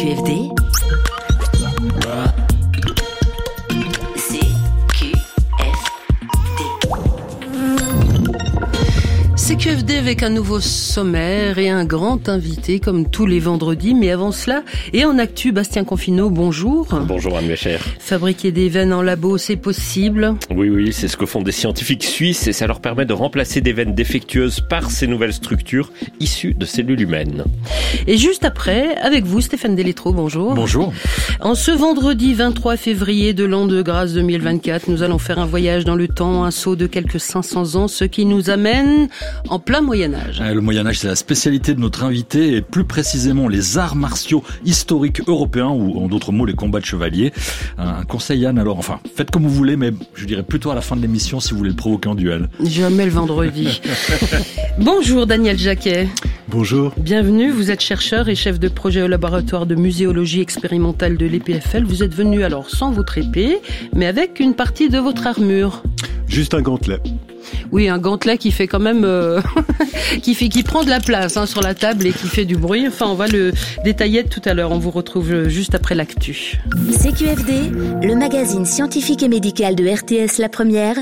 CQFD, CQFD avec un nouveau sommaire et un grand invité comme tous les vendredis. Mais avant cela, et en actu, Bastien Confineau, bonjour. Bonjour Anne Bécher. Fabriquer des veines en labo, c'est possible? Oui, c'est ce que font des scientifiques suisses et ça leur permet de remplacer des veines défectueuses par ces nouvelles structures issues de cellules humaines. Et juste après, avec vous, Stéphane Delétro, bonjour. Bonjour. En ce vendredi 23 février de l'an de grâce 2024, nous allons faire un voyage dans le temps, un saut de quelques 500 ans, ce qui nous amène en plein Moyen-Âge. Le Moyen-Âge, c'est la spécialité de notre invité, et plus précisément les arts martiaux historiques européens, ou en d'autres mots, les combats de chevaliers. Un conseil, Anne, alors, enfin, faites comme vous voulez, mais je dirais plutôt à la fin de l'émission si vous voulez le provoquer en duel. Jamais le vendredi. Bonjour Daniel Jacquet. Bonjour. Bienvenue, vous êtes chercheur et chef de projet au laboratoire de muséologie expérimentale de l'EPFL. Vous êtes venu alors sans votre épée, mais avec une partie de votre armure. Juste un gantelet. Oui, un gantelet qui fait quand même qui prend de la place sur la table et qui fait du bruit. Enfin, on va le détailler tout à l'heure. On vous retrouve juste après l'actu. CQFD, le magazine scientifique et médical de RTS La Première.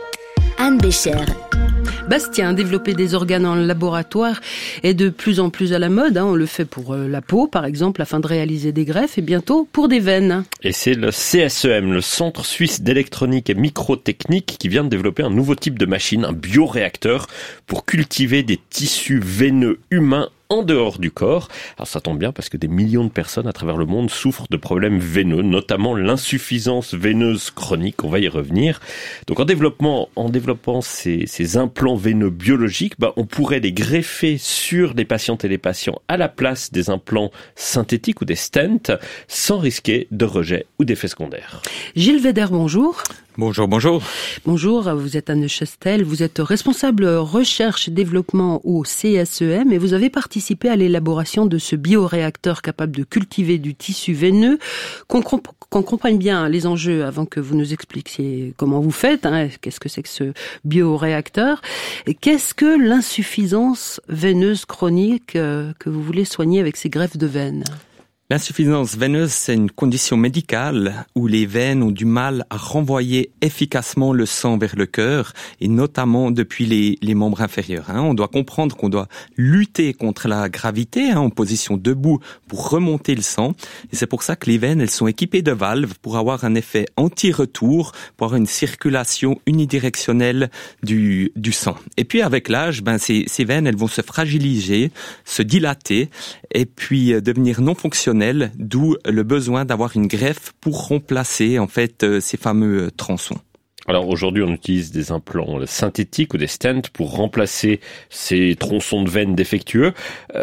Anne Bécher. Bastien, développer des organes en laboratoire est de plus en plus à la mode. On le fait pour la peau, par exemple, afin de réaliser des greffes et bientôt pour des veines. Et c'est le CSEM, le Centre Suisse d'électronique et microtechnique, qui vient de développer un nouveau type de machine, un bioréacteur, pour cultiver des tissus veineux humains en dehors du corps. Alors ça tombe bien parce que des millions de personnes à travers le monde souffrent de problèmes veineux, notamment l'insuffisance veineuse chronique, on va y revenir. Donc en développant ces implants veineux biologiques, on pourrait les greffer sur les patientes et les patients à la place des implants synthétiques ou des stents, sans risquer de rejet ou d'effets secondaires. Gilles Véder, bonjour. Bonjour. Bonjour, vous êtes à Neuchâtel, vous êtes responsable recherche et développement au CSEM et vous avez participé à l'élaboration de ce bioréacteur capable de cultiver du tissu veineux. Qu'on comprenne bien les enjeux avant que vous nous expliquiez comment vous faites, qu'est-ce que c'est que ce bioréacteur, et qu'est-ce que l'insuffisance veineuse chronique que vous voulez soigner avec ces greffes de veines? L'insuffisance veineuse, c'est une condition médicale où les veines ont du mal à renvoyer efficacement le sang vers le cœur, et notamment depuis les membres inférieurs. On doit comprendre qu'on doit lutter contre la gravité en position debout pour remonter le sang. Et c'est pour ça que les veines, elles sont équipées de valves pour avoir un effet anti-retour, pour avoir une circulation unidirectionnelle du sang. Et puis avec l'âge, ces veines, elles vont se fragiliser, se dilater, et puis devenir non fonctionnelles. D'où le besoin d'avoir une greffe pour remplacer ces fameux tronçons. Alors aujourd'hui, on utilise des implants synthétiques ou des stents pour remplacer ces tronçons de veines défectueux.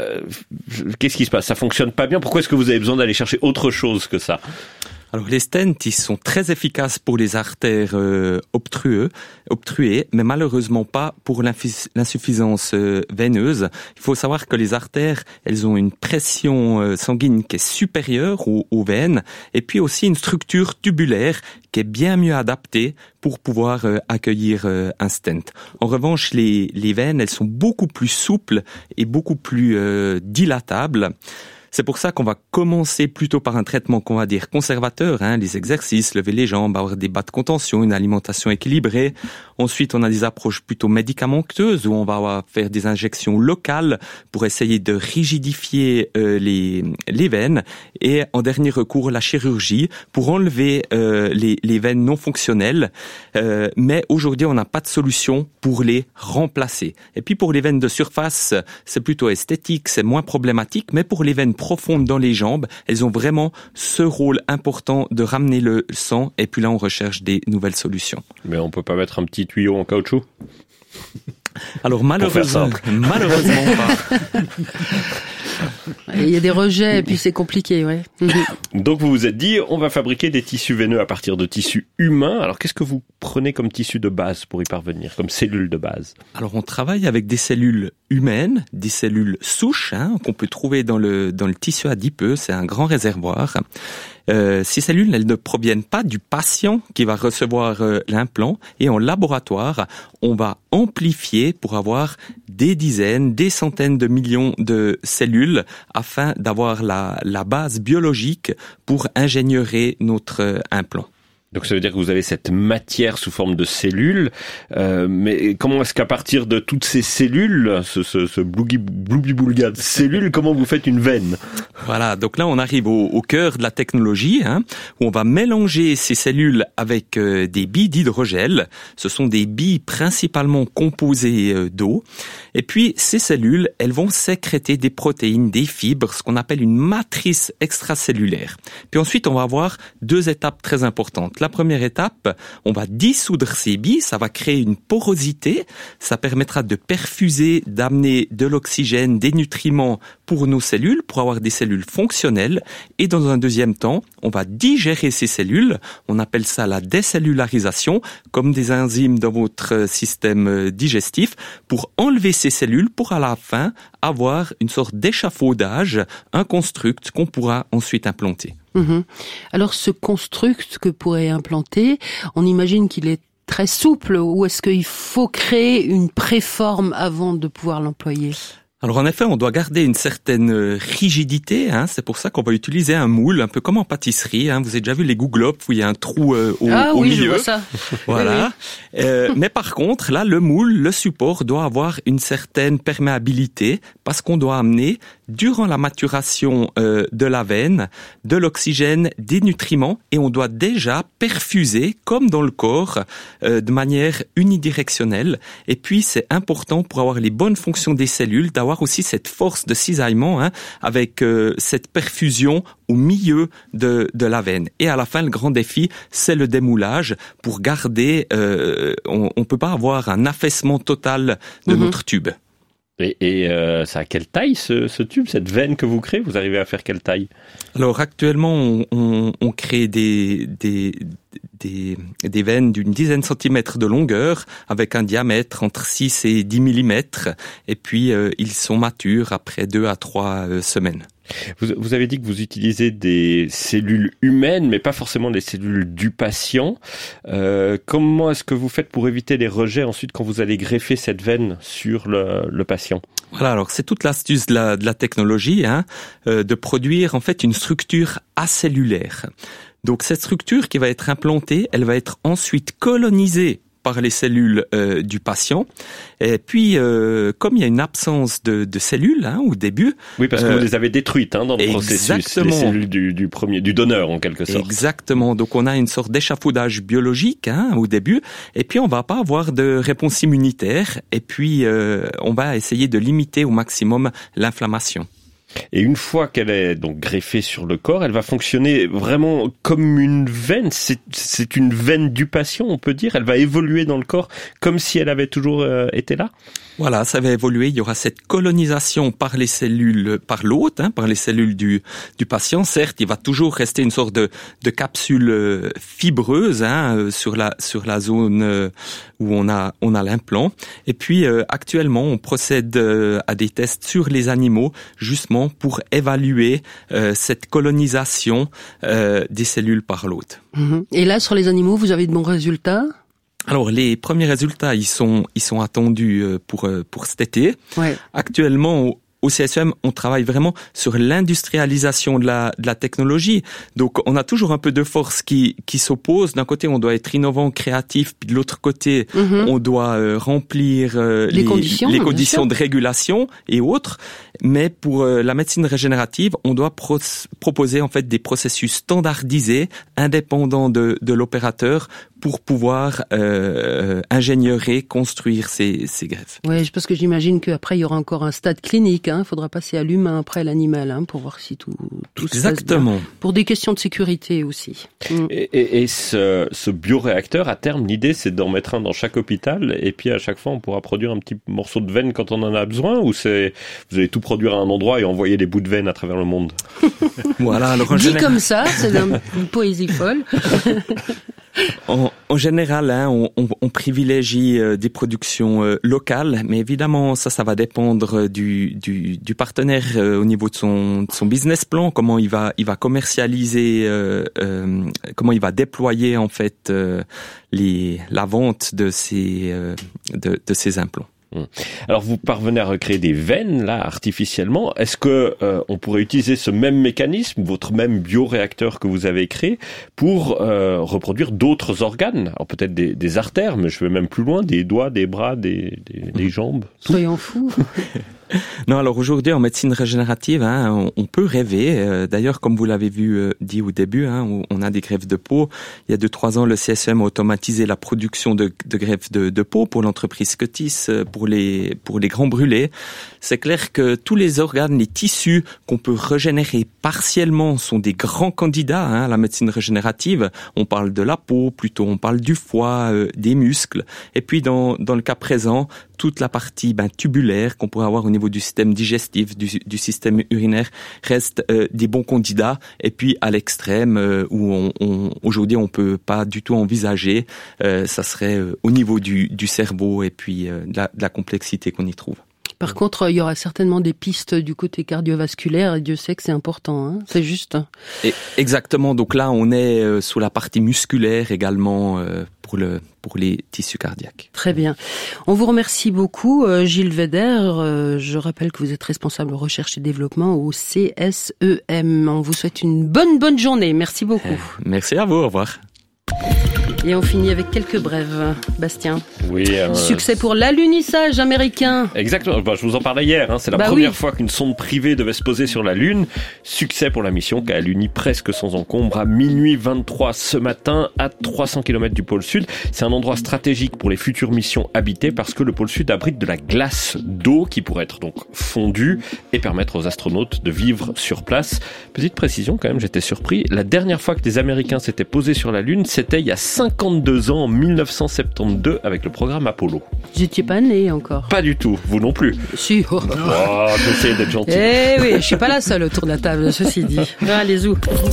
Qu'est-ce qui se passe? Ça fonctionne pas bien? Pourquoi est-ce que vous avez besoin d'aller chercher autre chose que ça? Alors les stents, ils sont très efficaces pour les artères obstruées, mais malheureusement pas pour l'insuffisance veineuse. Il faut savoir que les artères, elles ont une pression sanguine qui est supérieure aux veines, et puis aussi une structure tubulaire qui est bien mieux adaptée pour pouvoir accueillir un stent. En revanche, les veines, elles sont beaucoup plus souples et beaucoup plus dilatables. C'est pour ça qu'on va commencer plutôt par un traitement qu'on va dire conservateur, les exercices, lever les jambes, avoir des bas de contention, une alimentation équilibrée. Ensuite, on a des approches plutôt médicamenteuses où on va faire des injections locales pour essayer de rigidifier les veines. Et en dernier recours, la chirurgie pour enlever les veines non fonctionnelles. Mais aujourd'hui, on n'a pas de solution pour les remplacer. Et puis pour les veines de surface, c'est plutôt esthétique, c'est moins problématique, mais pour les veines profondes dans les jambes, elles ont vraiment ce rôle important de ramener le sang, et puis là on recherche des nouvelles solutions. Mais on peut pas mettre un petit tuyau en caoutchouc? Alors malheureusement pas. Il y a des rejets et puis c'est compliqué, ouais. Donc vous vous êtes dit, on va fabriquer des tissus veineux à partir de tissus humains. Alors qu'est-ce que vous prenez comme tissu de base pour y parvenir, comme cellule de base? Alors on travaille avec des cellules humaines, des cellules souches qu'on peut trouver dans le tissu adipeux, c'est un grand réservoir. Ces cellules, elles ne proviennent pas du patient qui va recevoir l'implant, et en laboratoire, on va amplifier pour avoir des dizaines, des centaines de millions de cellules afin d'avoir la base biologique pour ingénierer notre implant. Donc ça veut dire que vous avez cette matière sous forme de cellules, mais comment est-ce qu'à partir de toutes ces cellules, ce bloubi-boulga de cellules, comment vous faites une veine? Voilà, donc là on arrive au cœur de la technologie, où on va mélanger ces cellules avec des billes d'hydrogel. Ce sont des billes principalement composées d'eau. Et puis ces cellules, elles vont sécréter des protéines, des fibres, ce qu'on appelle une matrice extracellulaire. Puis ensuite on va avoir 2 étapes très importantes. La première étape, on va dissoudre ces billes, ça va créer une porosité, ça permettra de perfuser, d'amener de l'oxygène, des nutriments pour nos cellules, pour avoir des cellules fonctionnelles. Et dans un deuxième temps, on va digérer ces cellules, on appelle ça la décellularisation, comme des enzymes dans votre système digestif, pour enlever ces cellules, pour à la fin avoir une sorte d'échafaudage, un construct qu'on pourra ensuite implanter. Alors ce construct que pourrait implanter, on imagine qu'il est très souple, ou est-ce qu'il faut créer une préforme avant de pouvoir l'employer ? Alors en effet, on doit garder une certaine rigidité, c'est pour ça qu'on va utiliser un moule, un peu comme en pâtisserie. Vous avez déjà vu les gouglops où il y a un trou au milieu. Je vois ça. Voilà. Oui. Mais par contre, là, le moule, le support doit avoir une certaine perméabilité parce qu'on doit amener, durant la maturation de la veine, de l'oxygène, des nutriments, et on doit déjà perfuser, comme dans le corps, de manière unidirectionnelle. Et puis, c'est important pour avoir les bonnes fonctions des cellules, d'avoir aussi cette force de cisaillement, avec cette perfusion au milieu de la veine. Et à la fin, le grand défi, c'est le démoulage pour garder, on peut pas avoir un affaissement total de notre tube. Et ça a quelle taille ce tube, cette veine que vous créez? Vous arrivez à faire quelle taille? Alors actuellement, on crée des veines d'une dizaine de centimètres de longueur avec un diamètre entre 6 et 10 millimètres. Et puis, ils sont matures après 2 à 3 semaines. Vous avez dit que vous utilisez des cellules humaines, mais pas forcément les cellules du patient. Comment est-ce que vous faites pour éviter les rejets ensuite quand vous allez greffer cette veine sur le patient? Voilà, alors c'est toute l'astuce de la technologie, de produire en fait une structure acellulaire. Donc cette structure qui va être implantée, elle va être ensuite colonisée par les cellules du patient. Et puis, comme il y a une absence de cellules au début... Oui, parce que vous les avez détruites dans le processus, les cellules du donneur en quelque sorte. Exactement, donc on a une sorte d'échafaudage biologique au début, et puis on va pas avoir de réponse immunitaire, et puis on va essayer de limiter au maximum l'inflammation. Et une fois qu'elle est donc greffée sur le corps, elle va fonctionner vraiment comme une veine. C'est une veine du patient, on peut dire. Elle va évoluer dans le corps comme si elle avait toujours été là. Voilà, ça va évoluer. Il y aura cette colonisation par les cellules, par l'hôte, par les cellules du patient. Certes, il va toujours rester une sorte de capsule fibreuse sur la zone où on a l'implant. Et puis actuellement, on procède à des tests sur les animaux, justement pour évaluer cette colonisation des cellules par l'hôte. Et là, sur les animaux, vous avez de bons résultats ? Alors les premiers résultats, ils sont attendus pour cet été. Ouais. Actuellement, au CSEM, on travaille vraiment sur l'industrialisation de la technologie. Donc, on a toujours un peu de force qui s'oppose. D'un côté, on doit être innovant, créatif, puis de l'autre côté, on doit remplir les conditions de régulation et autres. Mais pour la médecine régénérative, on doit proposer en fait des processus standardisés, indépendants de l'opérateur, pour pouvoir ingénierer, construire ces greffes. Oui, parce que j'imagine qu'après, il y aura encore un stade clinique. Il faudra passer à l'humain après l'animal pour voir si tout Exactement. Se passe bien. Pour des questions de sécurité aussi. Et ce bioréacteur, à terme, l'idée, c'est d'en mettre un dans chaque hôpital et puis à chaque fois, on pourra produire un petit morceau de veine quand on en a besoin, ou vous allez tout produire à un endroit et envoyer des bouts de veine à travers le monde? Voilà. Alors, dit comme ça, c'est une poésie folle. En général, on privilégie des productions locales, mais évidemment, ça va dépendre du partenaire au niveau de son business plan, comment il va commercialiser, comment il va déployer en fait la vente de ces implants. Alors vous parvenez à recréer des veines là artificiellement. Est-ce que on pourrait utiliser ce même mécanisme, votre même bioréacteur que vous avez créé, pour reproduire d'autres organes? Alors peut-être des artères, mais je vais même plus loin, des doigts, des bras, des jambes. Soyons fous. Non, alors aujourd'hui en médecine régénérative, on peut rêver. D'ailleurs, comme vous l'avez dit au début, on a des greffes de peau. Il y a 2-3 ans, le CSEM a automatisé la production de greffes de peau pour l'entreprise Scotis, pour les grands brûlés. C'est clair que tous les organes, les tissus qu'on peut régénérer partiellement sont des grands candidats à la médecine régénérative. On parle de la peau, plutôt on parle du foie, des muscles. Et puis dans le cas présent, toute la partie tubulaire qu'on pourrait avoir au niveau du système digestif, du système urinaire, reste des bons candidats. Et puis à l'extrême, où aujourd'hui on peut pas du tout envisager, ça serait au niveau du cerveau et puis de la complexité qu'on y trouve. Par contre, il y aura certainement des pistes du côté cardiovasculaire, et Dieu sait que c'est important, c'est juste. Et exactement, donc là on est sous la partie musculaire également pour les tissus cardiaques. Très bien. On vous remercie beaucoup, Gilles Veder. Je rappelle que vous êtes responsable recherche et développement au CSEM. On vous souhaite une bonne journée. Merci beaucoup. Merci à vous, au revoir. Et on finit avec quelques brèves. Bastien. Oui. Succès pour l'alunissage américain. Exactement. Je vous en parlais hier. C'est la première fois qu'une sonde privée devait se poser sur la Lune. Succès pour la mission qui a aluni presque sans encombre à minuit 23 ce matin à 300 km du pôle Sud. C'est un endroit stratégique pour les futures missions habitées parce que le pôle Sud abrite de la glace d'eau qui pourrait être donc fondue et permettre aux astronautes de vivre sur place. Petite précision quand même, j'étais surpris. La dernière fois que des Américains s'étaient posés sur la Lune, c'était il y a 52 ans, en 1972, avec le programme Apollo. J'étais pas né encore. Pas du tout, vous non plus. Si. Oh, j'essaie d'être gentil. Eh oui, je suis pas la seule autour de la table, ceci dit. Allez-y.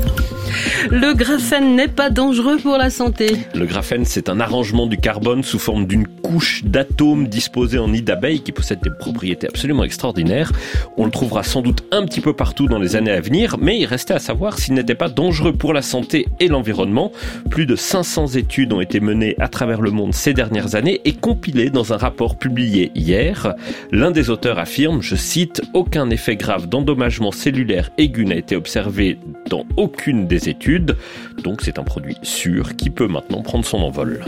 Le graphène n'est pas dangereux pour la santé. Le graphène, c'est un arrangement du carbone sous forme d'une couche d'atomes disposés en nid d'abeille qui possède des propriétés absolument extraordinaires. On le trouvera sans doute un petit peu partout dans les années à venir, mais il restait à savoir s'il n'était pas dangereux pour la santé et l'environnement. Plus de 500 études ont été menées à travers le monde ces dernières années et compilées dans un rapport publié hier. L'un des auteurs affirme, je cite, « Aucun effet grave d'endommagement cellulaire aigu n'a été observé dans aucune des études. » Donc c'est un produit sûr qui peut maintenant prendre son envol.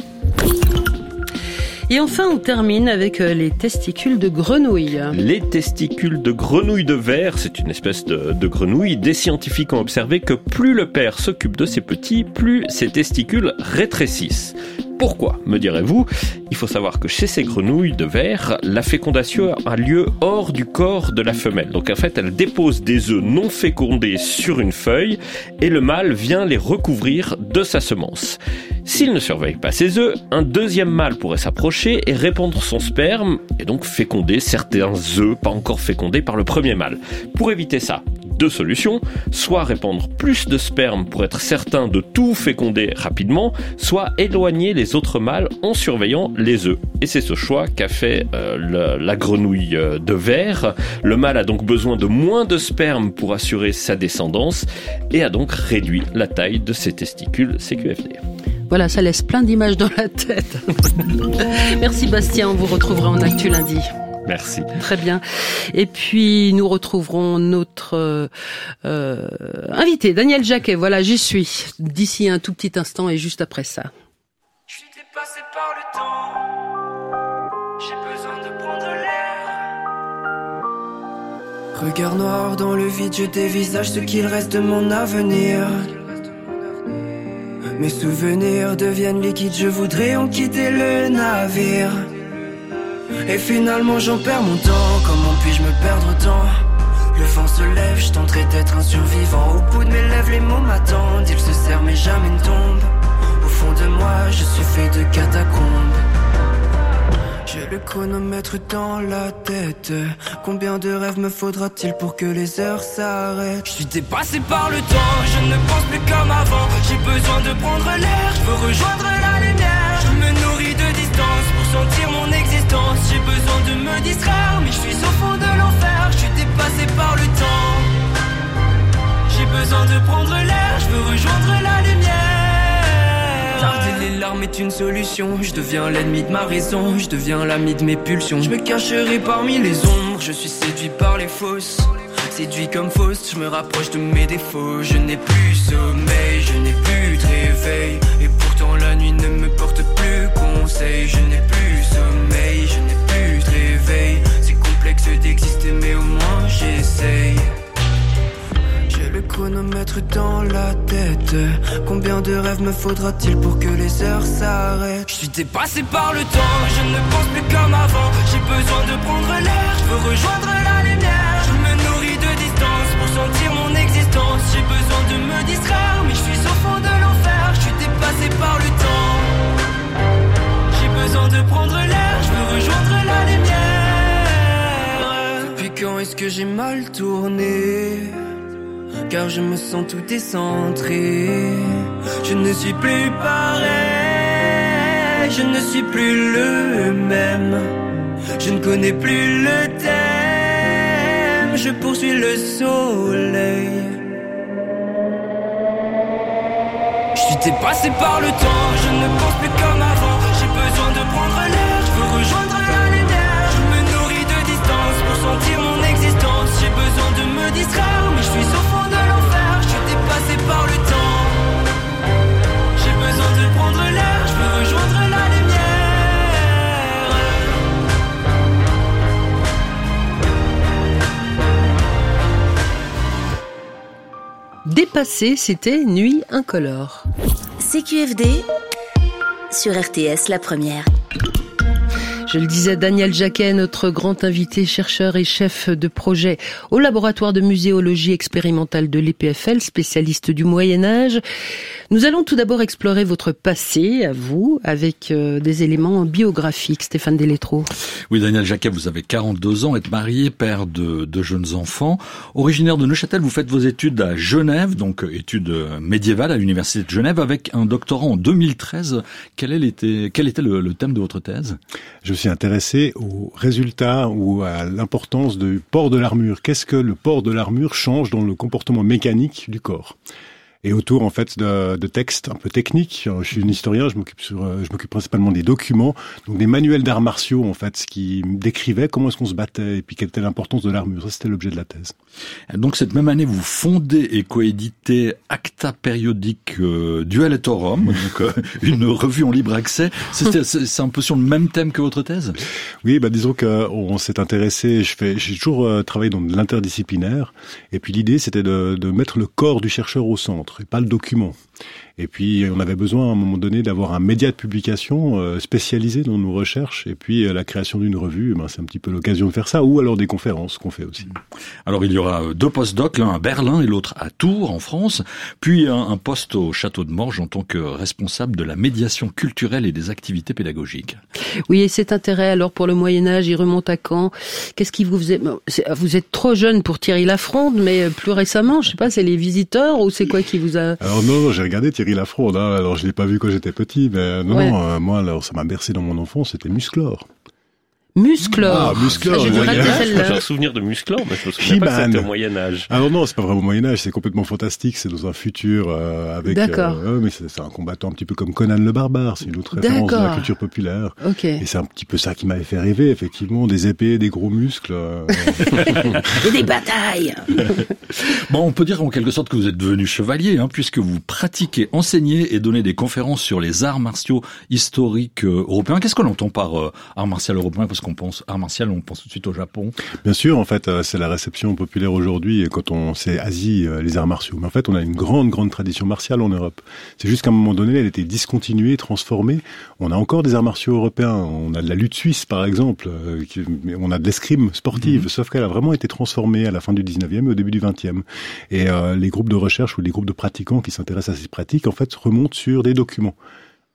Et enfin, on termine avec les testicules de grenouille. Les testicules de grenouille de verre, c'est une espèce de grenouille. Des scientifiques ont observé que plus le père s'occupe de ses petits, plus ses testicules rétrécissent. Pourquoi, me direz-vous? Il faut savoir que chez ces grenouilles de verre, la fécondation a lieu hors du corps de la femelle. Donc en fait, elle dépose des œufs non fécondés sur une feuille et le mâle vient les recouvrir de sa semence. S'il ne surveille pas ses œufs, un deuxième mâle pourrait s'approcher et répandre son sperme et donc féconder certains œufs pas encore fécondés par le premier mâle. Pour éviter ça, deux solutions, soit répandre plus de sperme pour être certain de tout féconder rapidement, soit éloigner les autres mâles en surveillant les œufs. Et c'est ce choix qu'a fait la grenouille de verre. Le mâle a donc besoin de moins de sperme pour assurer sa descendance et a donc réduit la taille de ses testicules CQFD. Voilà, ça laisse plein d'images dans la tête. Merci Bastien, on vous retrouvera en Actu lundi. Merci. Très bien. Et puis, nous retrouverons notre invité, Daniel Jacquet. Voilà, j'y suis. D'ici un tout petit instant et juste après ça. Je suis dépassé par le temps. J'ai besoin de prendre l'air. Regard noir dans le vide, je dévisage ce qu'il reste de mon avenir. Mes souvenirs deviennent liquides, je voudrais en quitter le navire. Et finalement j'en perds mon temps, comment puis-je me perdre autant? Le vent se lève, je tenterai d'être un survivant. Au bout de mes lèvres les mots m'attendent, ils se serrent mais jamais ne tombent. Au fond de moi je suis fait de catacombes. J'ai le chronomètre dans la tête. Combien de rêves me faudra-t-il pour que les heures s'arrêtent? Je suis dépassé par le temps, je ne pense plus comme avant. J'ai besoin de prendre l'air, je veux rejoindre la lumière. Je me nourris de distance pour sentir mon existence. J'ai besoin de me distraire, mais je suis au fond de l'enfer. Je suis dépassé par le temps. J'ai besoin de prendre l'air, je veux rejoindre la lumière. Garder les larmes est une solution. Je deviens l'ennemi de ma raison, je deviens l'ami de mes pulsions. Je me cacherai parmi les ombres, je suis séduit par les fausses. Séduit comme fausse, je me rapproche de mes défauts. Je n'ai plus sommeil, je n'ai plus de réveil. Et pourtant la nuit ne me porte plus conseil. Je n'ai plus sommeil, je n'ai plus de réveil. C'est complexe d'exister mais au moins j'essaye. J'ai le chronomètre dans la tête. Combien de rêves me faudra-t-il pour que les heures s'arrêtent? Je suis dépassé par le temps, je ne pense plus comme avant. J'ai besoin de prendre l'air, je veux rejoindre la lumière. Je me nourris de distance pour sentir mon existence. J'ai besoin de me distraire, mais je suis au fond de l'enfer. Je suis dépassé par le temps. J'ai besoin de prendre l'air, je veux rejoindre la lumière. Depuis quand est-ce que j'ai mal tourné? Car je me sens tout décentré. Je ne suis plus pareil, je ne suis plus le même. Je ne connais plus le thème, je poursuis le soleil. Je suis dépassé par le temps, je ne pense plus comme avant. J'ai besoin de prendre l'air, je veux rejoindre la lumière. Je me nourris de distance pour sentir mon existence. J'ai besoin de me distraire, mais je suis au fond de l'enfer. Je suis dépassé par le temps. J'ai besoin de prendre l'air, je veux rejoindre la lumière. Dépassé, c'était Nuit incolore. CQFD sur RTS La Première. Je le disais, Daniel Jacquet, notre grand invité, chercheur et chef de projet au laboratoire de muséologie expérimentale de l'EPFL, spécialiste du Moyen-Âge. Nous allons tout d'abord explorer votre passé, à vous, avec des éléments biographiques. Stéphane Delétro. Oui, Daniel Jacquet, vous avez 42 ans, êtes marié, père de deux jeunes enfants. Originaire de Neuchâtel, vous faites vos études à Genève, donc études médiévales à l'Université de Genève, avec un doctorat en 2013. Quel était le thème de votre thèse? Je suis intéressé aux résultats ou à l'importance du port de l'armure. Qu'est-ce que le port de l'armure change dans le comportement mécanique du corps? Et autour, en fait, de textes un peu techniques. Je suis un historien, je m'occupe principalement des documents, donc des manuels d'arts martiaux, en fait, ce qui décrivait comment est-ce qu'on se battait et puis quelle était l'importance de l'armure. Ça, c'était l'objet de la thèse. Donc, cette même année, vous fondez et coéditez Acta Periodique Duel et Horum, donc une revue en libre accès. C'est un peu sur le même thème que votre thèse? Oui, disons qu'on s'est intéressé, j'ai toujours travaillé dans l'interdisciplinaire, et puis l'idée, c'était de mettre le corps du chercheur au centre, et pas le document. Et puis, on avait besoin, à un moment donné, d'avoir un média de publication spécialisé dans nos recherches. Et puis, la création d'une revue, c'est un petit peu l'occasion de faire ça, ou alors des conférences qu'on fait aussi. Alors, il y aura deux post-docs, l'un à Berlin et l'autre à Tours, en France, puis un poste au Château de Morges en tant que responsable de la médiation culturelle et des activités pédagogiques. Oui, et cet intérêt, alors, pour le Moyen-Âge, il remonte à quand? Qu'est-ce qui vous faisait... Vous êtes trop jeune pour Thierry Lafronde, mais plus récemment, je sais pas, c'est Les Visiteurs, ou c'est quoi qui vous a... Alors non, j'ai regardé Thierry Lafronde, alors je l'ai pas vu quand j'étais petit, mais moi, alors ça m'a bercé dans mon enfance, c'était Musclor. Musclor. Ah, Musclor. J'ai un souvenir de Musclor, mais je me souviens pas que c'était au Moyen-Âge. Alors non, c'est pas vraiment au Moyen-Âge, c'est complètement fantastique, c'est dans un futur avec... D'accord. Mais c'est un combattant un petit peu comme Conan le Barbare, c'est une autre référence de la culture populaire. Ok. Et c'est un petit peu ça qui m'avait fait rêver, effectivement, des épées, des gros muscles. Et des batailles. Bon, on peut dire en quelque sorte que vous êtes devenu chevalier, puisque vous pratiquez, enseignez et donnez des conférences sur les arts martiaux historiques européens. Qu'est-ce qu'on entend par art martial européen? Parce qu'on pense art martial, on pense tout de suite au Japon. Bien sûr, en fait, c'est la réception populaire aujourd'hui quand c'est Asie, les arts martiaux. Mais en fait, on a une grande tradition martiale en Europe. C'est juste qu'à un moment donné, elle a été discontinuée, transformée. On a encore des arts martiaux européens. On a de la lutte suisse, par exemple. On a de l'escrime sportive, sauf qu'elle a vraiment été transformée à la fin du 19e et au début du 20e. Et les groupes de recherche ou les groupes de pratiquants qui s'intéressent à ces pratiques, en fait, remontent sur des documents.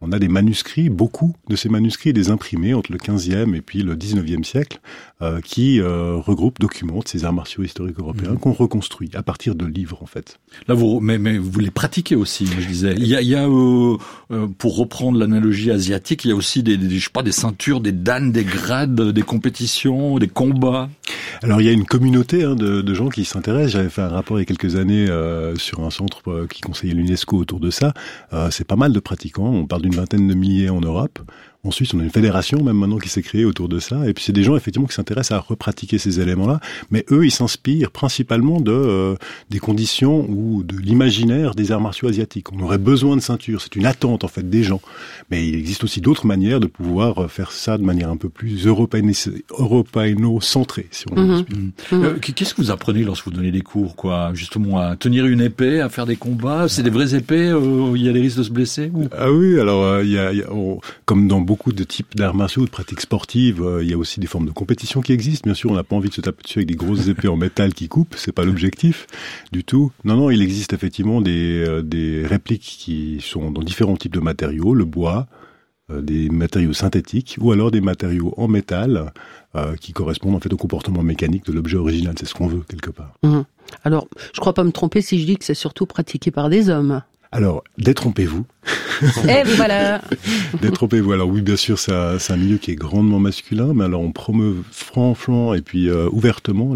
on a des manuscrits, beaucoup de ces manuscrits, des imprimés entre le 15e et puis le 19e siècle, qui regroupent, documentent ces arts martiaux historiques européens qu'on reconstruit à partir de livres, en fait. Là, mais vous les pratiquez aussi, je disais. Il y a pour reprendre l'analogie asiatique, il y a aussi des ceintures, des dan, des grades, des compétitions, des combats. Alors, il y a une communauté de gens qui s'intéressent. J'avais fait un rapport il y a quelques années sur un centre qui conseillait l'UNESCO autour de ça. C'est pas mal de pratiquants. On parle d'une vingtaine de milliers en Europe. En Suisse, on a une fédération même maintenant qui s'est créée autour de ça. Et puis c'est des gens effectivement qui s'intéressent à repratiquer ces éléments-là. Mais eux, ils s'inspirent principalement des conditions ou de l'imaginaire des arts martiaux asiatiques. On aurait besoin de ceintures. C'est une attente en fait des gens. Mais il existe aussi d'autres manières de pouvoir faire ça de manière un peu plus européano-centrée, si on veut. Qu'est-ce que vous apprenez lorsque vous donnez des cours, quoi? Justement, à tenir une épée, à faire des combats? C'est des vraies épées où il y a des risques de se blesser? Ou... Ah oui, alors comme dans beaucoup de types d'arts martiaux, de pratiques sportives, il y a aussi des formes de compétition qui existent. Bien sûr, on n'a pas envie de se taper dessus avec des grosses épées en métal qui coupent, c'est pas l'objectif du tout. Non, il existe effectivement des répliques qui sont dans différents types de matériaux, le bois, des matériaux synthétiques ou alors des matériaux en métal qui correspondent en fait au comportement mécanique de l'objet original. C'est ce qu'on veut quelque part. Alors, je crois pas me tromper si je dis que c'est surtout pratiqué par des hommes. Alors, détrompez-vous. Et voilà. Détrompez-vous. Alors oui, bien sûr, c'est un milieu qui est grandement masculin, mais alors on promeut franchement et puis ouvertement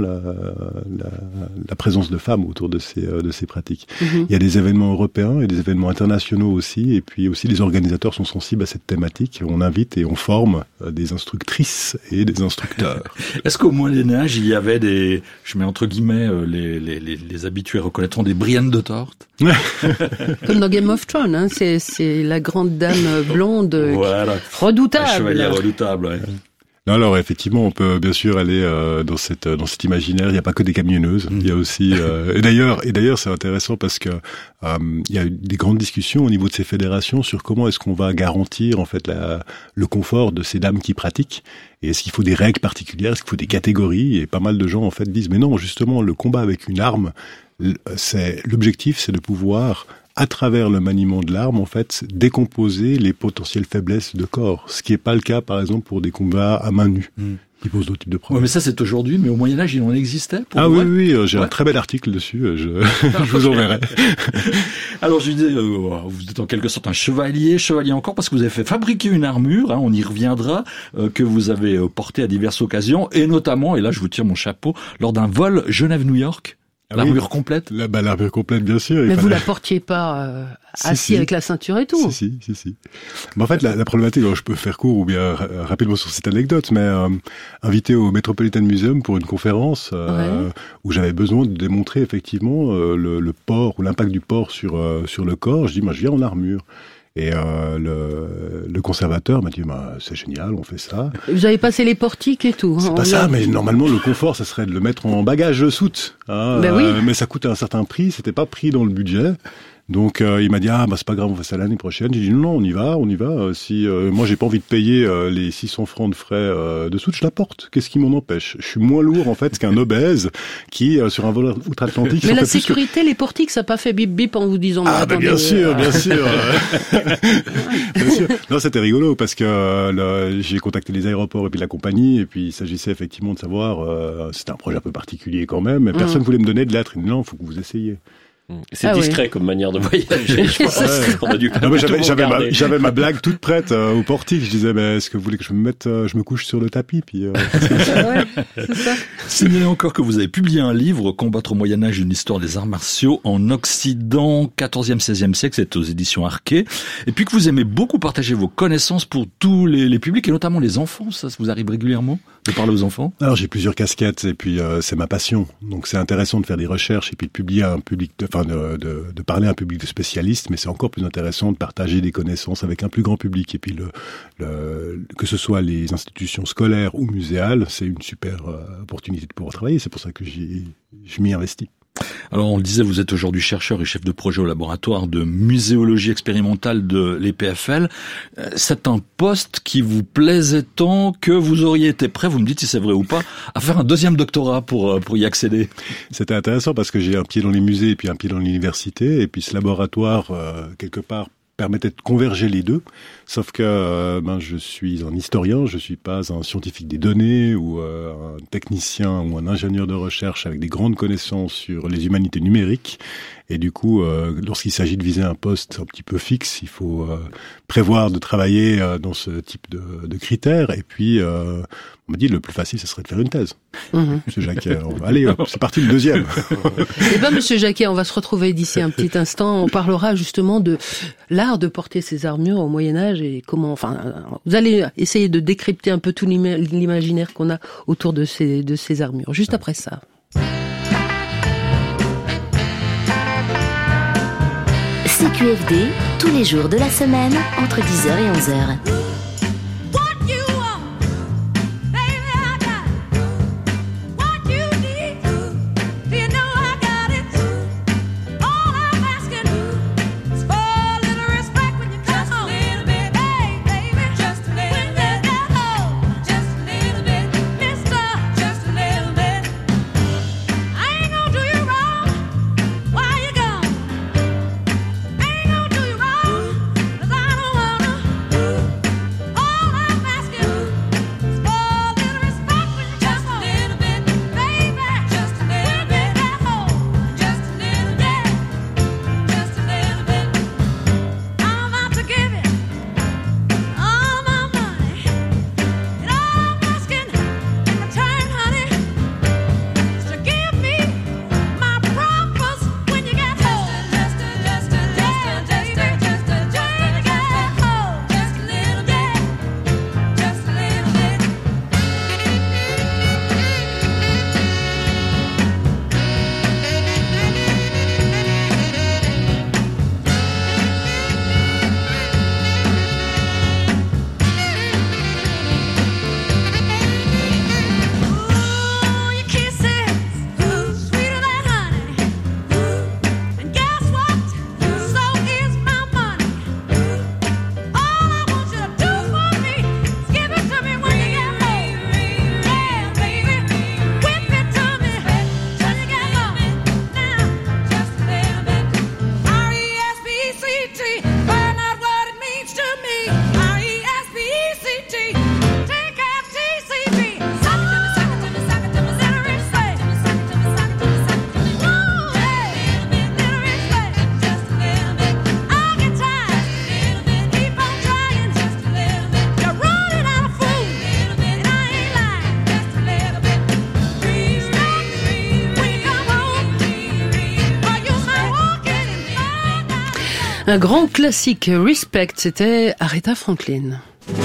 la présence de femmes autour de ces pratiques. Il y a des événements européens et des événements internationaux aussi, et puis aussi les organisateurs sont sensibles à cette thématique. On invite et on forme des instructrices et des instructeurs. Est-ce qu'au Moyen-Âge, il y avait je mets entre guillemets, les habitués reconnaîtront des Brienne de Torte? Comme dans Game of Thrones, hein, c'est la grande dame blonde redoutable. Un chevalier redoutable, ouais. Non, alors effectivement, on peut bien sûr aller dans cet imaginaire. Il n'y a pas que des camionneuses. Il y a aussi et d'ailleurs, c'est intéressant parce que il y a eu des grandes discussions au niveau de ces fédérations sur comment est-ce qu'on va garantir en fait le confort de ces dames qui pratiquent. Et est-ce qu'il faut des règles particulières, est-ce qu'il faut des catégories? Et pas mal de gens en fait disent mais non, justement, le combat avec une arme, l'objectif, c'est de pouvoir à travers le maniement de l'arme, en fait, décomposer les potentielles faiblesses de corps. Ce qui n'est pas le cas, par exemple, pour des combats à main nue, qui posent d'autres types de problèmes. Ouais, mais ça, c'est aujourd'hui, mais au Moyen-Âge, il en existait pour oui, j'ai un très bel article dessus, je vous enverrai. Alors, je disais, vous êtes en quelque sorte un chevalier encore, parce que vous avez fait fabriquer une armure, on y reviendra, que vous avez portée à diverses occasions, et notamment, et là, je vous tire mon chapeau, lors d'un vol Genève-New York. L'armure complète? L'armure complète, bien sûr. Mais vous la portiez pas assis avec la ceinture et tout? Si. Mais en fait, la problématique, alors je peux faire court ou bien rapidement sur cette anecdote, mais invité au Metropolitan Museum pour une conférence où j'avais besoin de démontrer effectivement le port ou l'impact du port sur le corps, je dis, moi je viens en armure. Et le conservateur m'a dit c'est génial, on fait ça. Vous avez passé les portiques et tout. C'est pas ça, mais normalement le confort, ça serait de le mettre en bagage soute. Mais ça coûte un certain prix, c'était pas pris dans le budget. Donc il m'a dit c'est pas grave, on fait ça l'année prochaine. J'ai dit non, on y va. Si moi j'ai pas envie de payer les 600 francs de frais de soute, je la porte. Qu'est-ce qui m'en empêche? Je suis moins lourd en fait qu'un obèse qui sur un vol outre-Atlantique. Mais la sécurité, les portiques, ça a pas fait bip bip en vous disant. Bien sûr. Bien sûr. Non, c'était rigolo parce que j'ai contacté les aéroports et puis la compagnie et puis il s'agissait effectivement de savoir. C'était un projet un peu particulier quand même. Mais personne voulait me donner de lettres. Non, faut que vous essayiez. C'est discret comme manière de voyager. Je pense qu'on a dû. Non, mais j'avais ma blague toute prête au portique. Je disais, est-ce que vous voulez que je me couche sur le tapis puis c'est ça. Signalez encore que vous avez publié un livre, Combattre au Moyen-Âge, une histoire des arts martiaux en Occident, 14e, 16e siècle, c'est aux éditions Arquet. Et puis que vous aimez beaucoup partager vos connaissances pour tous les publics et notamment les enfants. Ça vous arrive régulièrement de parler aux enfants? Alors j'ai plusieurs casquettes et puis c'est ma passion. Donc c'est intéressant de faire des recherches et puis de publier à un public de parler à un public de spécialistes, mais c'est encore plus intéressant de partager des connaissances avec un plus grand public. Et puis que ce soit les institutions scolaires ou muséales, c'est une super opportunité de pouvoir travailler. C'est pour ça que je m'y investis. Alors on le disait, vous êtes aujourd'hui chercheur et chef de projet au laboratoire de muséologie expérimentale de l'EPFL. C'est un poste qui vous plaisait tant que vous auriez été prêt, vous me dites si c'est vrai ou pas, à faire un deuxième doctorat pour y accéder. C'était intéressant parce que j'ai un pied dans les musées et puis un pied dans l'université. Et puis ce laboratoire, quelque part, permettait de converger les deux. Sauf que je suis un historien, je suis pas un scientifique des données ou un technicien ou un ingénieur de recherche avec des grandes connaissances sur les humanités numériques. Et du coup, lorsqu'il s'agit de viser un poste un petit peu fixe, il faut prévoir de travailler dans ce type de critères. Et puis, on m'a dit le plus facile, ce serait de faire une thèse. Monsieur Jacquet, allez, c'est parti le deuxième. Eh ben, Monsieur Jacquet, on va se retrouver d'ici un petit instant. On parlera justement de l'art de porter ces armures au Moyen-Âge et comment, vous allez essayer de décrypter un peu tout l'imaginaire qu'on a autour de ces armures. Juste après ça. CQFD, tous les jours de la semaine, entre 10h et 11h. Un grand classique, Respect, c'était Aretha Franklin.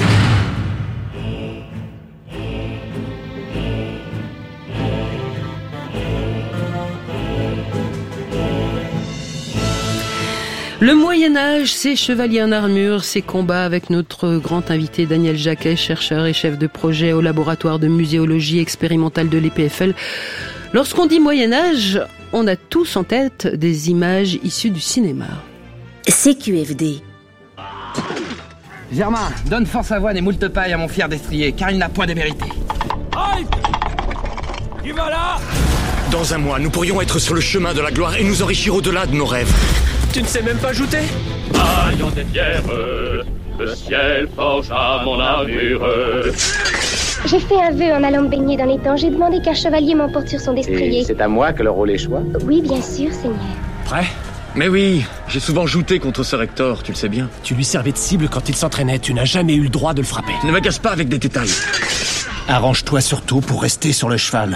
Le Moyen-Âge, ses chevaliers en armure, ses combats avec notre grand invité Daniel Jacquet, chercheur et chef de projet au laboratoire de muséologie expérimentale de l'EPFL. Lorsqu'on dit Moyen-Âge, on a tous en tête des images issues du cinéma. CQFD. Germain, donne force avoine et moult paille à mon fier destrier, car il n'a point de vérité. Aïe! Qui va là? Dans un mois, nous pourrions être sur le chemin de la gloire et nous enrichir au-delà de nos rêves. Tu ne sais même pas jouter? Ayant des pierres, le ciel forgea mon armure. J'ai fait un vœu en allant me baigner dans les temps. J'ai demandé qu'un chevalier m'emporte sur son destrier. Et c'est à moi que le rôle échoit? Oui, bien sûr, Seigneur. Prêt? Mais oui, j'ai souvent jouté contre ce Hector, tu le sais bien. Tu lui servais de cible quand il s'entraînait, tu n'as jamais eu le droit de le frapper. Ne m'agace pas avec des détails. Arrange-toi surtout pour rester sur le cheval.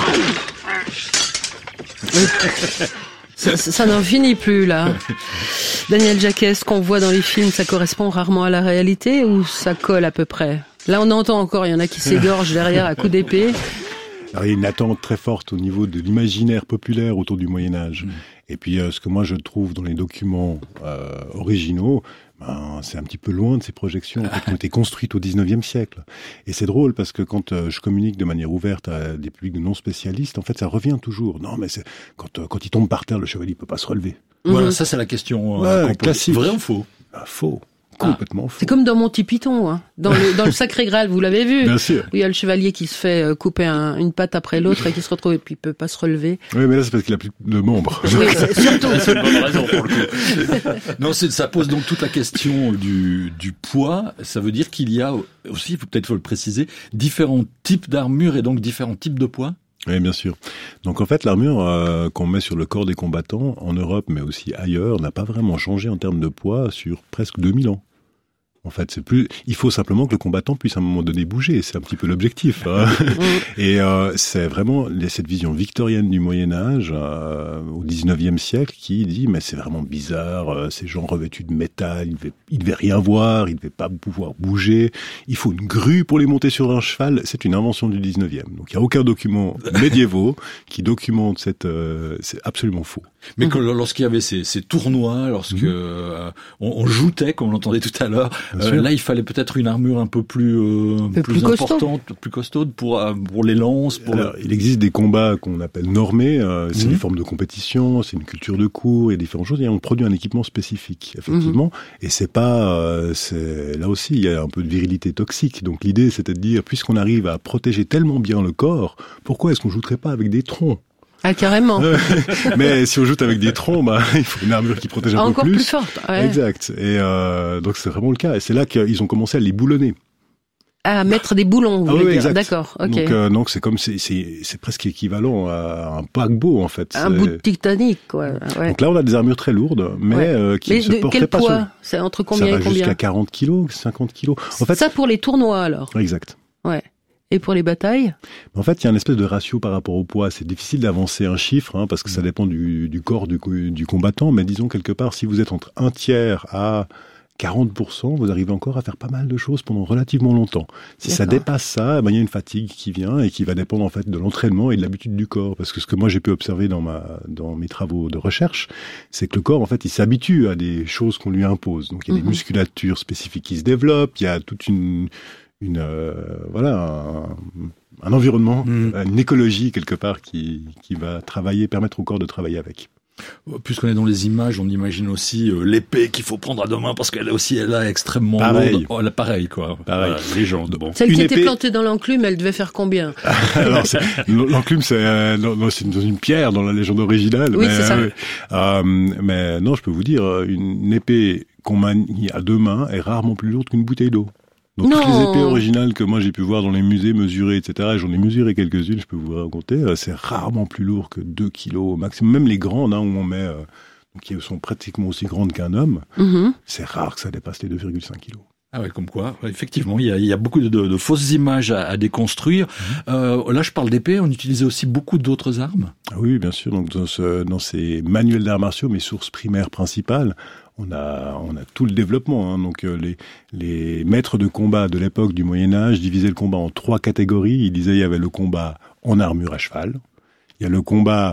Ça n'en finit plus, là. Daniel Jacquet, ce qu'on voit dans les films, ça correspond rarement à la réalité ou ça colle à peu près? Là, on entend encore, il y en a qui s'égorgent derrière à coups d'épée. Alors, il y a une attente très forte au niveau de l'imaginaire populaire autour du Moyen-Âge. Et puis, ce que moi je trouve dans les documents originaux, c'est un petit peu loin de ces projections qui ont été construites au 19e siècle. Et c'est drôle parce que quand je communique de manière ouverte à des publics de non-spécialistes, en fait, ça revient toujours. Non, mais c'est quand il tombe par terre, le chevalier peut pas se relever. Voilà, ça c'est la question classique. Vrai ou faux? Faux. complètement faux. C'est comme dans Monty Python, hein. Dans le Sacré Graal, vous l'avez vu? Bien sûr. Où il y a le chevalier qui se fait couper une patte après l'autre et qui se retrouve et puis il peut pas se relever. Oui, mais là c'est parce qu'il a plus de membres. Oui, c'est surtout. C'est une bonne raison pour le coup. Non, ça pose donc toute la question du poids. Ça veut dire qu'il y a aussi, peut-être faut le préciser, différents types d'armure et donc différents types de poids. Oui, bien sûr. Donc en fait, l'armure qu'on met sur le corps des combattants en Europe, mais aussi ailleurs, n'a pas vraiment changé en termes de poids sur presque 2000 ans. En fait, il faut simplement que le combattant puisse à un moment donné bouger. C'est un petit peu l'objectif. Hein. Et c'est vraiment cette vision victorienne du Moyen-Âge au 19e siècle qui dit mais c'est vraiment bizarre, ces gens revêtus de métal, ils devaient rien voir, ils devaient pas pouvoir bouger. Il faut une grue pour les monter sur un cheval. C'est une invention du 19e. Donc il y a aucun document médiévaux qui documente c'est absolument faux. Mais que lorsqu'il y avait ces tournois, lorsque on joutait, comme on l'entendait tout à l'heure, là il fallait peut-être une armure un peu plus importante, plus costaude pour les lances. Alors, il existe des combats qu'on appelle normés, c'est des formes de compétition, c'est une culture de cours, il y a différentes choses, et on produit un équipement spécifique, effectivement. Et c'est pas, là aussi il y a un peu de virilité toxique. Donc l'idée c'était de dire, puisqu'on arrive à protéger tellement bien le corps, pourquoi est-ce qu'on jouerait pas avec des troncs? Ah, carrément. Mais si on joue avec des troncs, il faut une armure qui protège un peu plus. Encore plus forte. Ouais. Exact. Et donc c'est vraiment le cas. Et c'est là qu'ils ont commencé à les boulonner. À mettre des boulons, vous voulez dire. Exact. D'accord. Ok. Donc c'est comme c'est presque équivalent à un paquebot en fait. Un bout de Titanic, quoi. Ouais. Donc là on a des armures très lourdes, mais qui ne se portaient pas poids c'est entre combien et combien? Ça va jusqu'à 40 kilos, 50 kilos. En fait, ça pour les tournois alors. Exact. Ouais. Et pour les batailles? En fait, il y a une espèce de ratio par rapport au poids. C'est difficile d'avancer un chiffre, parce que ça dépend du corps du combattant. Mais disons quelque part, si vous êtes entre un tiers à 40%, vous arrivez encore à faire pas mal de choses pendant relativement longtemps. Si ça dépasse ça, il y a une fatigue qui vient et qui va dépendre en fait de l'entraînement et de l'habitude du corps. Parce que ce que moi j'ai pu observer dans mes travaux de recherche, c'est que le corps en fait il s'habitue à des choses qu'on lui impose. Donc il y a des musculatures spécifiques qui se développent, il y a toute un environnement, une écologie quelque part qui va permettre au corps de travailler avec. Puisqu'on est dans les images, on imagine aussi l'épée qu'il faut prendre à deux mains parce qu'elle aussi elle est extrêmement lourde. Oh, pareil quoi. Pareil. Légende. Bon. Celle qui était plantée dans l'enclume, elle devait faire combien? Alors l'enclume c'est dans une pierre dans la légende originale. Oui, c'est ça. Mais non, je peux vous dire, une épée qu'on manie à deux mains est rarement plus lourde qu'une bouteille d'eau. Donc toutes les épées originales que moi j'ai pu voir dans les musées mesurées, etc., j'en ai mesuré quelques-unes, je peux vous raconter, c'est rarement plus lourd que 2 kilos au maximum. Même les grandes, où on met, qui sont pratiquement aussi grandes qu'un homme, c'est rare que ça dépasse les 2,5 kilos. Ah ouais, comme quoi, effectivement, il y a beaucoup de fausses images à déconstruire. Là, je parle d'épée, on utilisait aussi beaucoup d'autres armes. Oui, bien sûr. Donc dans ces manuels d'arts martiaux, mes sources primaires principales, on a tout le développement. Donc les maîtres de combat de l'époque du Moyen-Âge divisaient le combat en 3 catégories. Ils disaient il y avait le combat en armure à cheval, il y a le combat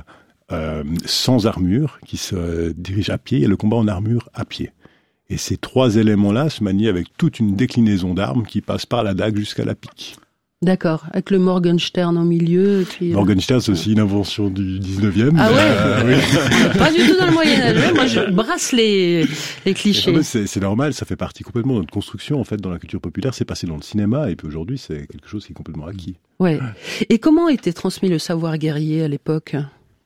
sans armure qui se dirige à pied, il y a le combat en armure à pied. Et ces 3 éléments-là se manient avec toute une déclinaison d'armes qui passe par la dague jusqu'à la pique. D'accord, avec le Morgenstern au milieu. Et puis, Morgenstern, c'est aussi une invention du 19e. Ah ouais oui. Pas du tout dans le Moyen-Âge. Moi, je brasse les clichés. C'est normal, ça fait partie complètement de notre construction. En fait, dans la culture populaire, c'est passé dans le cinéma, et puis aujourd'hui, c'est quelque chose qui est complètement acquis. Ouais. Et comment était transmis le savoir guerrier à l'époque?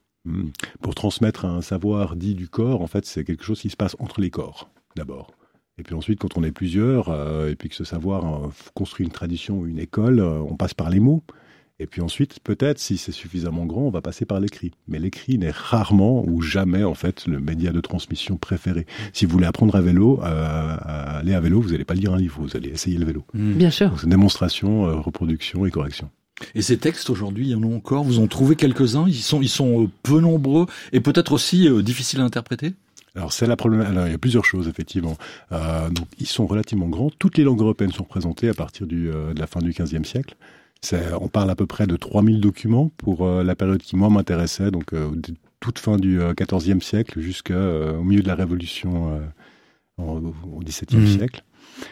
Pour transmettre un savoir dit du corps, en fait, c'est quelque chose qui se passe entre les corps, d'abord. Et puis ensuite, quand on est plusieurs, et puis que ce savoir construit une tradition ou une école, on passe par les mots. Et puis ensuite, peut-être, si c'est suffisamment grand, on va passer par l'écrit. Mais l'écrit n'est rarement ou jamais, en fait, le média de transmission préféré. Si vous voulez apprendre à vélo, aller à vélo, vous n'allez pas lire un livre, vous allez essayer le vélo. Bien sûr. Donc, c'est une démonstration, reproduction et correction. Et ces textes, aujourd'hui, il y en a encore? Vous en trouvez quelques-uns? Ils sont peu nombreux et peut-être aussi difficiles à interpréter? Alors c'est la problématique. Alors il y a plusieurs choses effectivement. Donc ils sont relativement grands. Toutes les langues européennes sont représentées à partir de la fin du XVe siècle. On parle à peu près de 3000 documents pour la période qui moi m'intéressait, donc toute fin du XIVe siècle jusqu'au milieu de la Révolution au XVIIe siècle.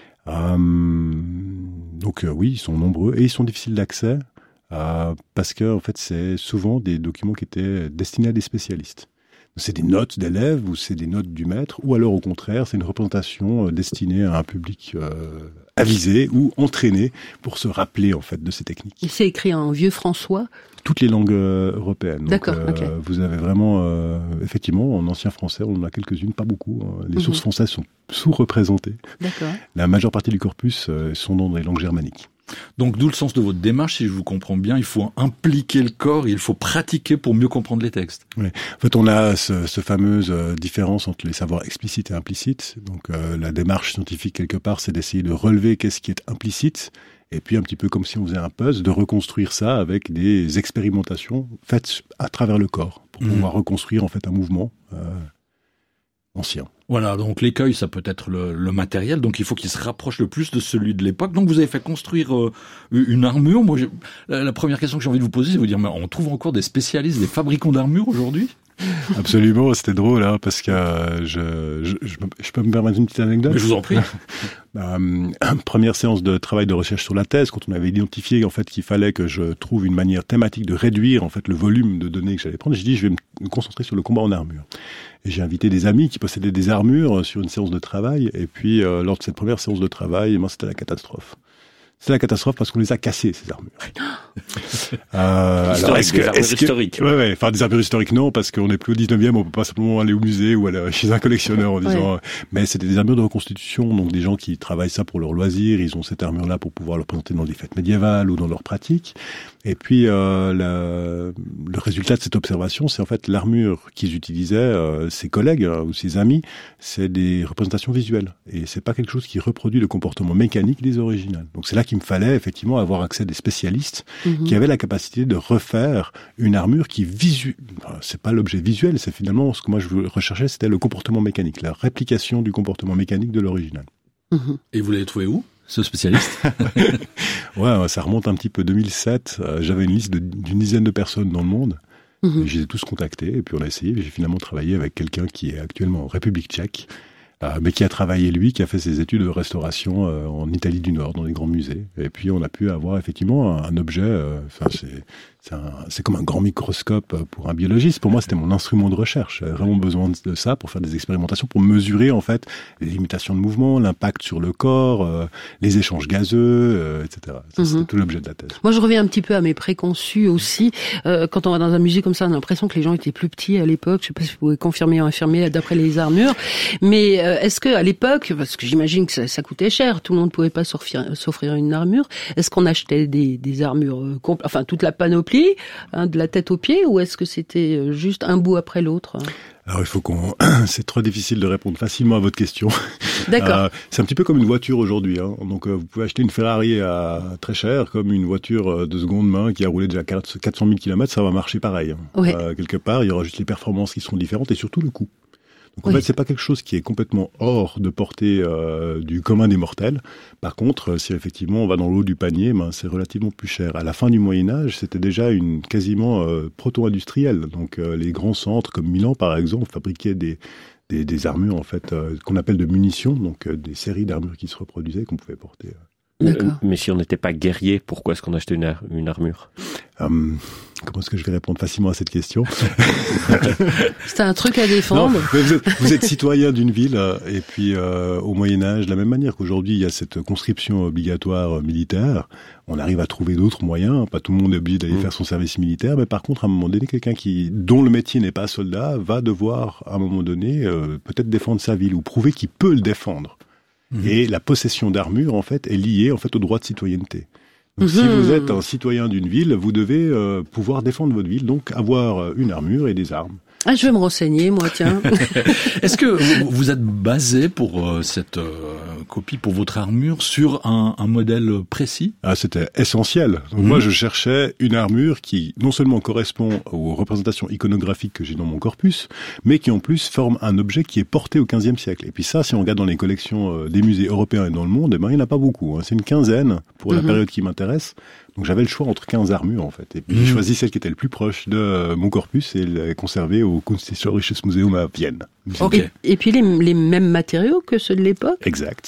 Donc oui, ils sont nombreux et ils sont difficiles d'accès parce que en fait c'est souvent des documents qui étaient destinés à des spécialistes. C'est des notes d'élèves ou c'est des notes du maître, ou alors au contraire, c'est une représentation destinée à un public avisé ou entraîné pour se rappeler en fait de ces techniques. Et c'est écrit en vieux françois? Toutes les langues européennes. D'accord, donc, vous avez vraiment, effectivement, en ancien français, on en a quelques-unes, pas beaucoup. Les sources françaises sont sous-représentées. D'accord. La majeure partie du corpus sont dans les langues germaniques. Donc d'où le sens de votre démarche, si je vous comprends bien, il faut impliquer le corps, il faut pratiquer pour mieux comprendre les textes. Oui. En fait, on a ce fameuse différence entre les savoirs explicites et implicites. Donc la démarche scientifique, quelque part, c'est d'essayer de relever qu'est-ce qui est implicite, et puis un petit peu comme si on faisait un puzzle, de reconstruire ça avec des expérimentations faites à travers le corps, pour pouvoir reconstruire en fait un mouvement ancien. Voilà, donc l'écueil, ça peut être le matériel, donc il faut qu'il se rapproche le plus de celui de l'époque. Donc vous avez fait construire une armure. Moi, la première question que j'ai envie de vous poser, c'est de vous dire, mais on trouve encore des spécialistes, des fabricants d'armures aujourd'hui ? Absolument, c'était drôle, hein, parce que je peux me permettre une petite anecdote. Mais je vous en prie. Première séance de travail de recherche sur la thèse, quand on avait identifié en fait qu'il fallait que je trouve une manière thématique de réduire en fait le volume de données que j'allais prendre, j'ai dit je vais me concentrer sur le combat en armure. Et j'ai invité des amis qui possédaient des armures sur une séance de travail, et puis lors de cette première séance de travail, moi c'était la catastrophe. C'est la catastrophe parce qu'on les a cassées, ces armures. Historiques. Ouais, enfin des armures historiques non, parce qu'on n'est plus au 19e, on peut pas simplement aller au musée ou aller chez un collectionneur en disant. Mais c'était des armures de reconstitution, donc des gens qui travaillent ça pour leur loisir, ils ont cette armure-là pour pouvoir le présenter dans des fêtes médiévales ou dans leurs pratiques. Et puis le résultat de cette observation, c'est en fait l'armure qu'ils utilisaient, ses collègues ou ses amis, c'est des représentations visuelles, et c'est pas quelque chose qui reproduit le comportement mécanique des originales. Donc c'est là qu'il me fallait effectivement avoir accès à des spécialistes qui avaient la capacité de refaire une armure qui c'est pas l'objet visuel, c'est finalement ce que moi je recherchais, c'était le comportement mécanique, la réplication du comportement mécanique de l'original. Et vous l'avez trouvé où, ce spécialiste? Ouais, ça remonte un petit peu 2007. J'avais une liste d'une dizaine de personnes dans le monde. Je les ai tous contactés et puis on a essayé. J'ai finalement travaillé avec quelqu'un qui est actuellement en République tchèque, mais qui a travaillé, lui, qui a fait ses études de restauration en Italie du Nord, dans les grands musées. Et puis on a pu avoir effectivement un objet, c'est comme un grand microscope pour un biologiste. Pour moi, c'était mon instrument de recherche. J'avais vraiment besoin de ça pour faire des expérimentations, pour mesurer en fait les limitations de mouvement, l'impact sur le corps, les échanges gazeux, etc. Ça, c'était tout l'objet de la thèse. Moi, je reviens un petit peu à mes préconçus aussi. Quand on va dans un musée comme ça, on a l'impression que les gens étaient plus petits à l'époque. Je sais pas si vous pouvez confirmer ou infirmer d'après les armures. Mais est-ce que à l'époque, parce que j'imagine que ça coûtait cher, tout le monde ne pouvait pas s'offrir une armure, est-ce qu'on achetait des armures enfin toute la panoplie, de la tête aux pieds, ou est-ce que c'était juste un bout après l'autre? Alors c'est trop difficile de répondre facilement à votre question. D'accord. C'est un petit peu comme une voiture aujourd'hui, hein. Donc vous pouvez acheter une Ferrari à très cher, comme une voiture de seconde main qui a roulé déjà 400 000 km, ça va marcher pareil. Ouais. Quelque part, il y aura juste les performances qui seront différentes et surtout le coût. Donc en fait, c'est pas quelque chose qui est complètement hors de portée du commun des mortels. Par contre, si effectivement on va dans le haut du panier, c'est relativement plus cher. À la fin du Moyen-Âge, c'était déjà quasiment proto-industriel. Donc les grands centres comme Milan, par exemple, fabriquaient des armures en fait qu'on appelle de munitions, donc des séries d'armures qui se reproduisaient qu'on pouvait porter. Mais si on n'était pas guerrier, pourquoi est-ce qu'on achetait une armure? Comment est-ce que je vais répondre facilement à cette question? C'était un truc à défendre. Non, vous êtes citoyen d'une ville, et puis au Moyen-Âge, de la même manière qu'aujourd'hui il y a cette conscription obligatoire militaire, on arrive à trouver d'autres moyens. Pas tout le monde est obligé d'aller faire son service militaire, mais par contre, à un moment donné, quelqu'un dont le métier n'est pas soldat va devoir, à un moment donné, peut-être défendre sa ville ou prouver qu'il peut le défendre. Et la possession d'armures, en fait, est liée en fait au droit de citoyenneté. Donc, si vous êtes un citoyen d'une ville, vous devez pouvoir défendre votre ville, donc avoir une armure et des armes. Ah, je vais me renseigner, moi, tiens. Est-ce que vous êtes basé pour cette copie, pour votre armure, sur un modèle précis? Ah, c'était essentiel. Donc moi, je cherchais une armure qui non seulement correspond aux représentations iconographiques que j'ai dans mon corpus, mais qui en plus forme un objet qui est porté au XVe siècle. Et puis ça, si on regarde dans les collections des musées européens et dans le monde, il n'y en a pas beaucoup. Hein. C'est une quinzaine pour la période qui m'intéresse. Donc j'avais le choix entre 15 armures en fait. Et puis j'ai choisi celle qui était le plus proche de mon corpus et elle est conservée au Kunsthistorisches Museum à Vienne. Okay. Et puis les mêmes matériaux que ceux de l'époque? Exact.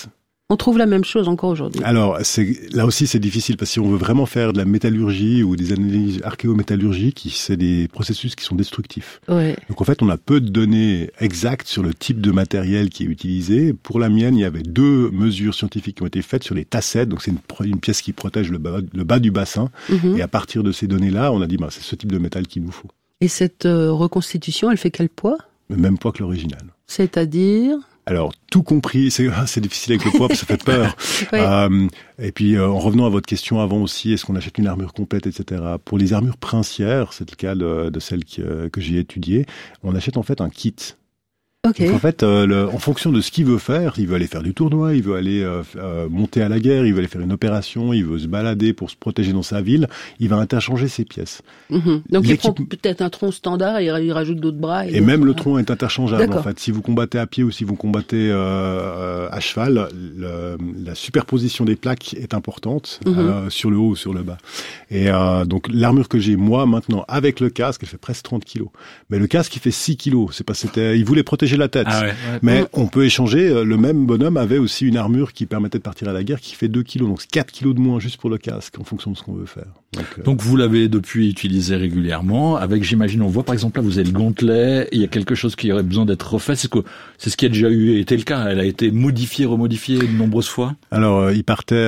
On trouve la même chose encore aujourd'hui. Alors, là aussi, c'est difficile parce que si on veut vraiment faire de la métallurgie ou des analyses archéométallurgiques, c'est des processus qui sont destructifs. Ouais. Donc, en fait, on a peu de données exactes sur le type de matériel qui est utilisé. Pour la mienne, il y avait 2 mesures scientifiques qui ont été faites sur les tassettes. Donc, c'est une pièce qui protège le bas du bassin. Mm-hmm. Et à partir de ces données-là, on a dit, c'est ce type de métal qu'il nous faut. Et cette reconstitution, elle fait quel poids ? Le même poids que l'original. C'est-à-dire ? Alors, tout compris, c'est difficile avec le poids, parce que ça fait peur. Oui. Et puis, en revenant à votre question avant aussi, est-ce qu'on achète une armure complète, etc. Pour les armures princières, c'est le cas de celle que j'ai étudiée, on achète en fait un kit. Okay. Donc en fait, en fonction de ce qu'il veut faire, il veut aller faire du tournoi, il veut aller monter à la guerre, il veut aller faire une opération, il veut se balader pour se protéger dans sa ville, il va interchanger ses pièces. Mm-hmm. Donc il prend peut-être un tronc standard et il rajoute d'autres bras. Et même le tronc est interchangeable en fait. Si vous combattez à pied ou si vous combattez à cheval, la superposition des plaques est importante sur le haut ou sur le bas. Et donc l'armure que j'ai moi maintenant avec le casque, elle fait presque 30 kilos. Mais le casque il fait 6 kilos. Il voulait protéger la tête. Ah ouais. Mais on peut échanger. Le même bonhomme avait aussi une armure qui permettait de partir à la guerre qui fait 2 kilos. Donc 4 kilos de moins juste pour le casque en fonction de ce qu'on veut faire. Donc vous l'avez depuis utilisé régulièrement. Avec, j'imagine, on voit par exemple là, vous avez le gantelet. Il y a quelque chose qui aurait besoin d'être refait. C'est ce qui a déjà été le cas. Elle a été modifiée, remodifiée de nombreuses fois. Alors il partait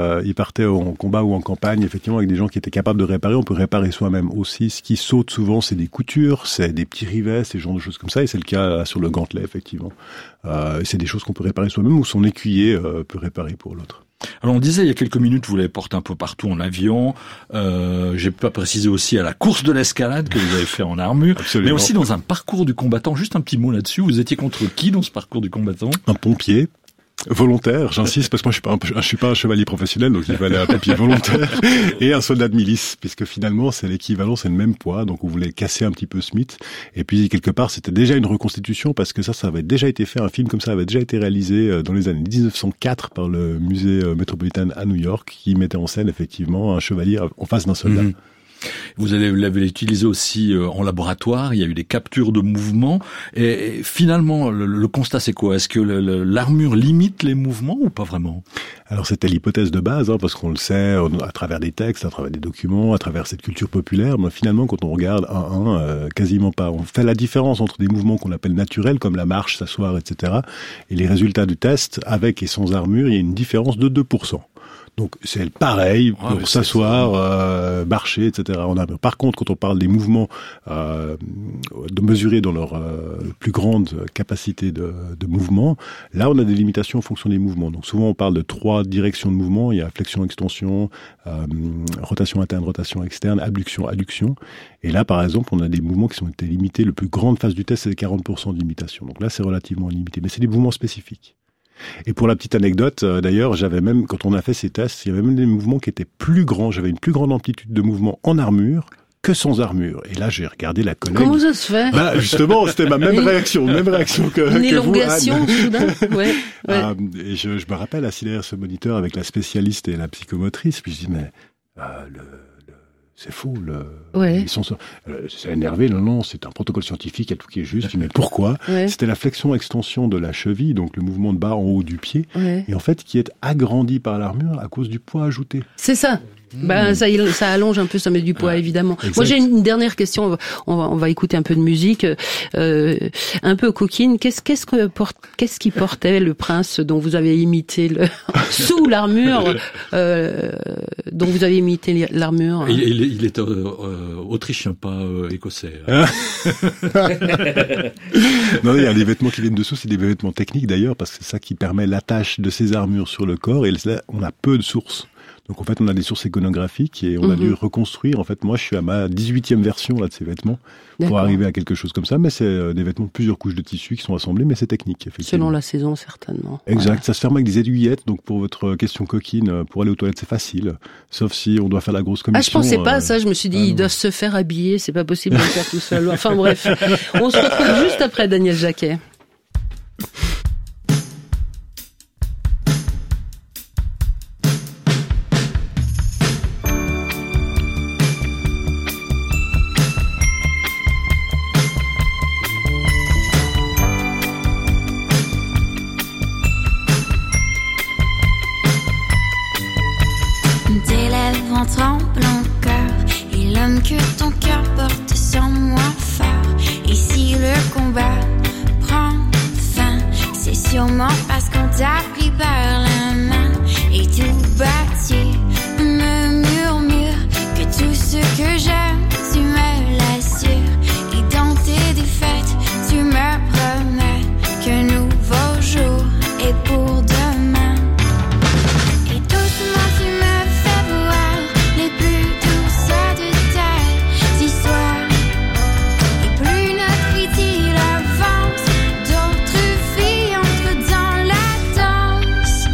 en combat ou en campagne, effectivement, avec des gens qui étaient capables de réparer. On peut réparer soi-même aussi. Ce qui saute souvent, c'est des coutures, c'est des petits rivets, ces genres de choses comme ça. Et c'est le cas sur le gantelet, effectivement. C'est des choses qu'on peut réparer soi-même ou son écuyer peut réparer pour l'autre. Alors on disait il y a quelques minutes, vous l'avez porté un peu partout en avion. J'ai pas précisé aussi à la course de l'escalade que vous avez fait en armure. Absolument. Mais aussi dans un parcours du combattant. Juste un petit mot là-dessus. Vous étiez contre qui dans ce parcours du combattant ? Un pompier. Volontaire, j'insiste, parce que moi je suis pas un chevalier professionnel, donc il fallait un pompier volontaire et un soldat de milice, puisque finalement c'est l'équivalent, c'est le même poids, donc on voulait casser un petit peu ce mythe. Et puis quelque part c'était déjà une reconstitution, parce que ça avait déjà été fait, un film comme ça avait déjà été réalisé dans les années 1904 par le musée Metropolitan à New York, qui mettait en scène effectivement un chevalier en face d'un soldat. Vous l'avez utilisé aussi en laboratoire, il y a eu des captures de mouvements, et finalement, le constat c'est quoi ? Est-ce que l'armure limite les mouvements ou pas vraiment ? Alors c'était l'hypothèse de base, parce qu'on le sait à travers des textes, à travers des documents, à travers cette culture populaire, mais finalement quand on regarde quasiment pas. On fait la différence entre des mouvements qu'on appelle naturels, comme la marche, s'asseoir, etc., et les résultats du test, avec et sans armure, il y a une différence de 2%. Donc c'est pareil pour s'asseoir, marcher, etc. Par contre, quand on parle des mouvements de mesurer dans leur plus grande capacité de mouvement, là on a des limitations en fonction des mouvements. Donc souvent on parle de 3 directions de mouvement. Il y a flexion, extension, rotation interne, rotation externe, abduction, adduction. Et là par exemple on a des mouvements qui sont été limités. Le plus grande phase du test c'est 40% de limitation. Donc là c'est relativement limité, mais c'est des mouvements spécifiques. Et pour la petite anecdote, d'ailleurs, j'avais même, quand on a fait ces tests, il y avait même des mouvements qui étaient plus grands. J'avais une plus grande amplitude de mouvement en armure que sans armure. Et là, j'ai regardé la collègue. Comment ça se fait ? Justement, c'était ma même réaction que vous, Anne. Une élongation, soudain. Ouais. Et je me rappelle assis derrière ce moniteur avec la spécialiste et la psychomotrice, puis je dis, mais c'est faux, c'est énervé, non, c'est un protocole scientifique, il y a tout qui est juste. Mais pourquoi ? C'était la flexion-extension de la cheville, donc le mouvement de bas en haut du pied, et en fait qui est agrandi par l'armure à cause du poids ajouté. C'est ça. Ça allonge un peu, ça met du poids, évidemment. Exact. Moi, j'ai une dernière question. On va écouter un peu de musique, un peu coquine. Qu'est-ce qui portait le prince dont vous avez imité sous l'armure, dont vous avez imité l'armure? Il est autrichien, pas écossais. Non, il y a des vêtements qui viennent dessous, c'est des vêtements techniques d'ailleurs, parce que c'est ça qui permet l'attache de ces armures sur le corps, et là, on a peu de sources. Donc en fait, on a des sources iconographiques et on a dû reconstruire. En fait, moi, je suis à ma 18e version là de ces vêtements pour arriver à quelque chose comme ça. Mais c'est des vêtements de plusieurs couches de tissu qui sont assemblés, mais c'est technique, effectivement. Selon la saison, certainement. Exact. Voilà. Ça se ferme avec des aiguillettes. Donc pour votre question coquine, pour aller aux toilettes, c'est facile. Sauf si on doit faire la grosse commission. Ah, je pensais pas à ça. Je me suis dit, ils doivent se faire habiller. C'est pas possible de le faire tout seul. Enfin bref. On se retrouve juste après Daniel Jacquet. sûrement parce qu'on t'a pris par la main. Et tout bas tu me murmures que tout ce que j'aime, tu me l'assures. Et dans tes défaites, tu me promets qu'un nouveau jour est pour demain. Et doucement tu me fais voir les plus douces de tes histoires. Et plus notre idylle avance, d'autres filles entrent dans la danse.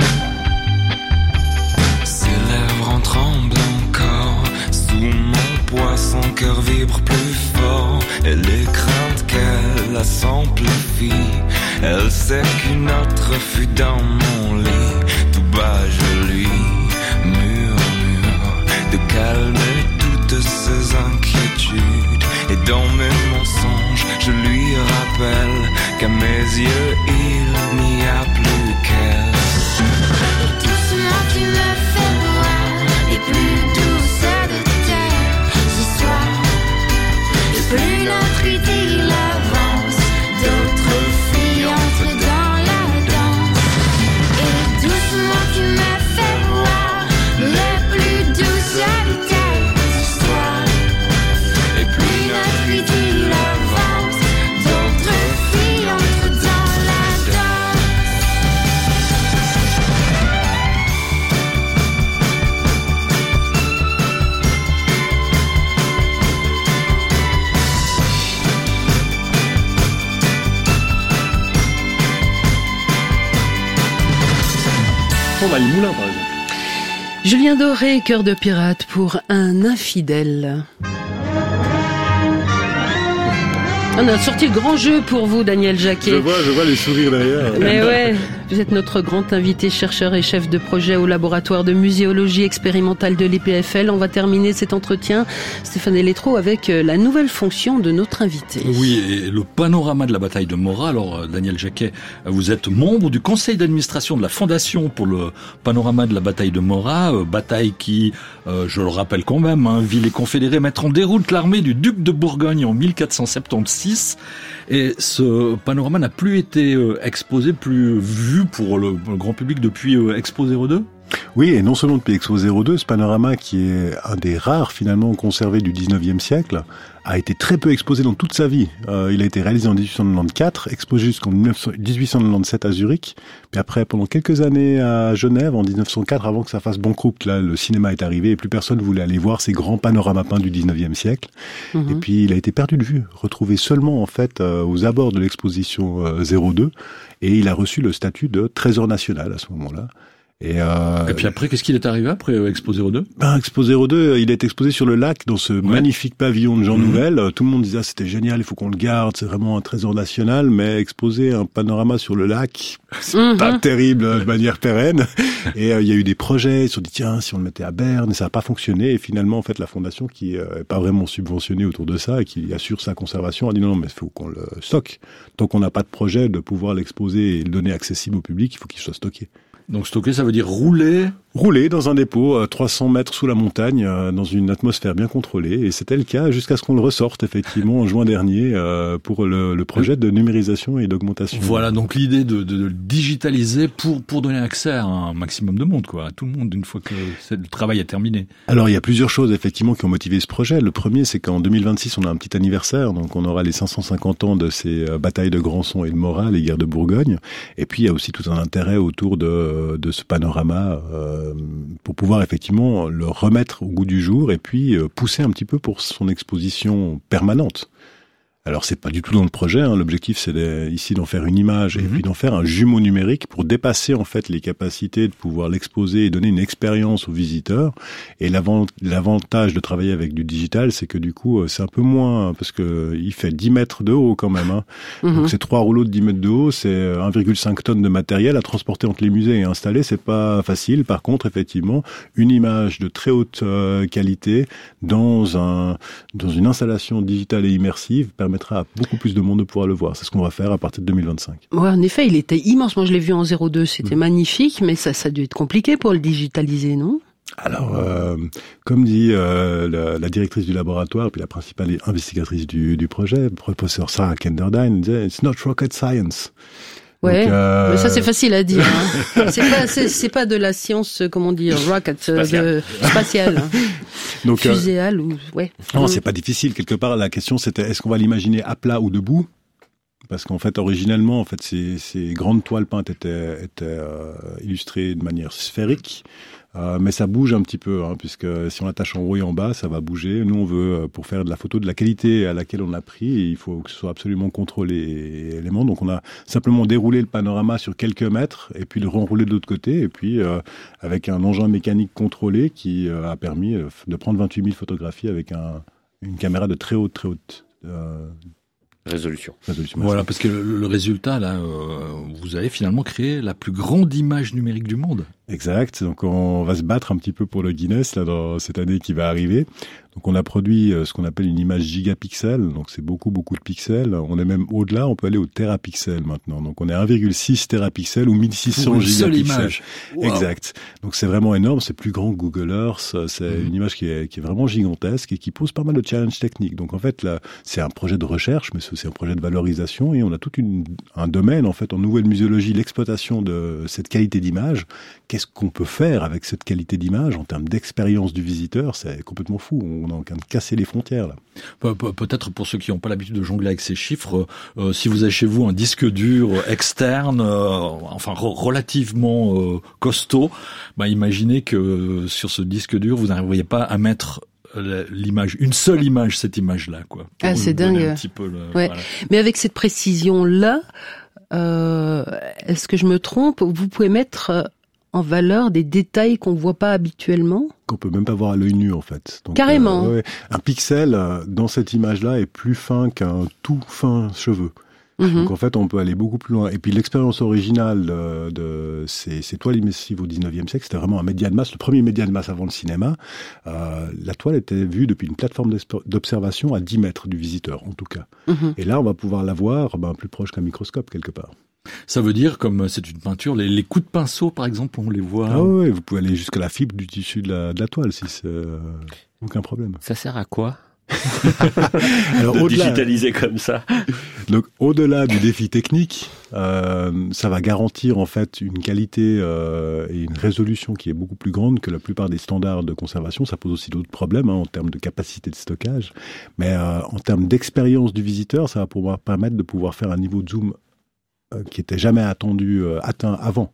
Ses lèvres en tremblent encore, sous mon poids son cœur vibre plus fort. Et les craintes qu'elle a s'amplifient. Elle sait qu'une autre fut dans mon lit. Tout bas je lui murmure de calmer toutes ses inquiétudes. Et dans mes mensonges je lui rappelle qu'à mes yeux il n'y a plus qu'elle. Et doucement tu me fais voir les plus douces de tes histoires. Et plus notre idylle avance, d'autres filles entrent dans la danse. Et doucement tu me fais voir les plus douces de tes histoires. Et plus notre idylle avance, d'autres filles entrent dans la danse. On va les moulins, par exemple. Julien Doré, Cœur de pirate pour un infidèle. On a sorti le grand jeu pour vous, Daniel Jacquet. Je vois les sourires derrière. Mais ouais, vous êtes notre grand invité, chercheur et chef de projet au laboratoire de muséologie expérimentale de l'EPFL. On va terminer cet entretien, Stéphane Eletro, avec la nouvelle fonction de notre invité. Oui, et le panorama de la bataille de Morat. Alors, Daniel Jacquet, vous êtes membre du conseil d'administration de la Fondation pour le panorama de la bataille de Morat. Bataille qui, je le rappelle quand même, vit les confédérés mettre en déroute l'armée du duc de Bourgogne en 1476. Et ce panorama n'a plus été exposé, plus vu pour le grand public depuis Expo 02. Oui, et non seulement depuis Expo 02, ce panorama qui est un des rares finalement conservés du 19e siècle, a été très peu exposé dans toute sa vie. Il a été réalisé en 1894, exposé jusqu'en 1897 à Zurich, puis après pendant quelques années à Genève en 1904 avant que ça fasse banqueroute. Là, le cinéma est arrivé et plus personne voulait aller voir ces grands panoramas peints du 19e siècle. Et puis il a été perdu de vue, retrouvé seulement en fait aux abords de l'exposition 02, et il a reçu le statut de trésor national à ce moment-là. Et puis après, qu'est-ce qu'il est arrivé après Expo 02 ? Expo 02, il est exposé sur le lac dans ce magnifique pavillon de Jean Nouvel. Tout le monde disait c'était génial, il faut qu'on le garde, c'est vraiment un trésor national. Mais exposer un panorama sur le lac, c'est pas terrible de manière pérenne. Et il y a eu des projets, ils se sont dit tiens, si on le mettait à Berne, ça n'a pas fonctionné. Et finalement, en fait, la fondation qui est pas vraiment subventionnée autour de ça et qui assure sa conservation a dit non, mais il faut qu'on le stocke. Tant qu'on n'a pas de projet de pouvoir l'exposer et le donner accessible au public, il faut qu'il soit stocké. Donc stocker, ça veut dire rouler dans un dépôt 300 mètres sous la montagne, dans une atmosphère bien contrôlée. Et c'était le cas jusqu'à ce qu'on le ressorte, effectivement, en juin dernier, pour le projet de numérisation et d'augmentation. Voilà, donc l'idée de le digitaliser pour donner accès à un maximum de monde, quoi, à tout le monde, une fois que le travail est terminé. Alors, il y a plusieurs choses, effectivement, qui ont motivé ce projet. Le premier, c'est qu'en 2026, on a un petit anniversaire. Donc, on aura les 550 ans de ces batailles de Granson et de Morat, les guerres de Bourgogne. Et puis, il y a aussi tout un intérêt autour de ce panorama pour pouvoir effectivement le remettre au goût du jour et puis pousser un petit peu pour son exposition permanente. Alors c'est pas du tout dans le projet, l'objectif c'est ici d'en faire une image et puis d'en faire un jumeau numérique pour dépasser en fait les capacités de pouvoir l'exposer et donner une expérience aux visiteurs. Et l'avantage de travailler avec du digital, c'est que du coup c'est un peu moins, parce que il fait 10 mètres de haut quand même. Donc c'est 3 rouleaux de 10 mètres de haut, c'est 1,5 tonnes de matériel à transporter entre les musées et installer, c'est pas facile. Par contre effectivement, une image de très haute qualité dans une installation digitale et immersive permettra à beaucoup plus de monde de pouvoir le voir. C'est ce qu'on va faire à partir de 2025. Ouais, en effet, il était immense. Moi, je l'ai vu en 02, c'était magnifique, mais ça a dû être compliqué pour le digitaliser, non ? Alors, comme dit la directrice du laboratoire, puis la principale investigatrice du projet, professeur Sarah Kenderdine, disait « It's not rocket science ». Ouais, mais ça c'est facile à dire. Hein. C'est pas de la science, comment dire, rocket, spatiale. Donc, fuséale ou ouais. Non, c'est pas difficile. Quelque part, la question c'était est-ce qu'on va l'imaginer à plat ou debout? Parce qu'en fait, originellement, en fait, ces grandes toiles peintes étaient illustrées de manière sphérique, mais ça bouge un petit peu, hein, puisque si on l'attache en haut et en bas, ça va bouger. Nous, on veut, pour faire de la photo de la qualité à laquelle on a pris, il faut que ce soit absolument contrôlé et élément. Donc, on a simplement déroulé le panorama sur quelques mètres et puis le renrouler de l'autre côté, et puis avec un engin mécanique contrôlé qui a permis de prendre 28 000 photographies avec une caméra de très haute résolution. Voilà, parce que le résultat, là, vous avez finalement créé la plus grande image numérique du monde. Exact. Donc, on va se battre un petit peu pour le Guinness, là, dans cette année qui va arriver. Donc, on a produit ce qu'on appelle une image gigapixel. Donc, c'est beaucoup de pixels. On est même au-delà, on peut aller au terapixel maintenant. Donc, on est 1,6 terapixels ou 1600 pour une gigapixels. Seule image. Wow. Exact. Donc, c'est vraiment énorme. C'est plus grand que Google Earth. C'est une image qui est vraiment gigantesque et qui pose pas mal de challenges techniques. Donc, en fait, là, c'est un projet de recherche, mais c'est aussi un projet de valorisation et on a tout un domaine, en fait, en nouvelle muséologie, l'exploitation de cette qualité d'image. Qu'est-ce qu'on peut faire avec cette qualité d'image en termes d'expérience du visiteur? C'est complètement fou. On est en train de casser les frontières, là. Peut-être pour ceux qui n'ont pas l'habitude de jongler avec ces chiffres, si vous avez chez vous un disque dur externe, relativement costaud, imaginez que sur ce disque dur, vous n'arriveriez pas à mettre l'image, une seule image, cette image-là, quoi. Ah, c'est dingue. Un petit peu ouais. Voilà. Mais avec cette précision-là, est-ce que je me trompe? Vous pouvez mettre en valeur des détails qu'on voit pas habituellement? Qu'on peut même pas voir à l'œil nu, en fait. Donc, carrément. Un pixel, dans cette image-là, est plus fin qu'un tout fin cheveu. Donc en fait, on peut aller beaucoup plus loin. Et puis l'expérience originale de ces toiles immersives au 19e siècle, c'était vraiment un média de masse, le premier média de masse avant le cinéma. La toile était vue depuis une plateforme d'observation à 10 mètres du visiteur, en tout cas. Et là, on va pouvoir la voir plus proche qu'un microscope, quelque part. Ça veut dire, comme c'est une peinture, les coups de pinceau, par exemple, on les voit. Ah oui, vous pouvez aller jusqu'à la fibre du tissu de la toile, si c'est aucun problème. Ça sert à quoi? Alors, de digitaliser comme ça. Donc, au-delà du défi technique, ça va garantir en fait une qualité et une résolution qui est beaucoup plus grande que la plupart des standards de conservation. Ça pose aussi d'autres problèmes en termes de capacité de stockage, mais en termes d'expérience du visiteur, ça va pouvoir permettre de pouvoir faire un niveau de zoom qui était jamais atteint avant.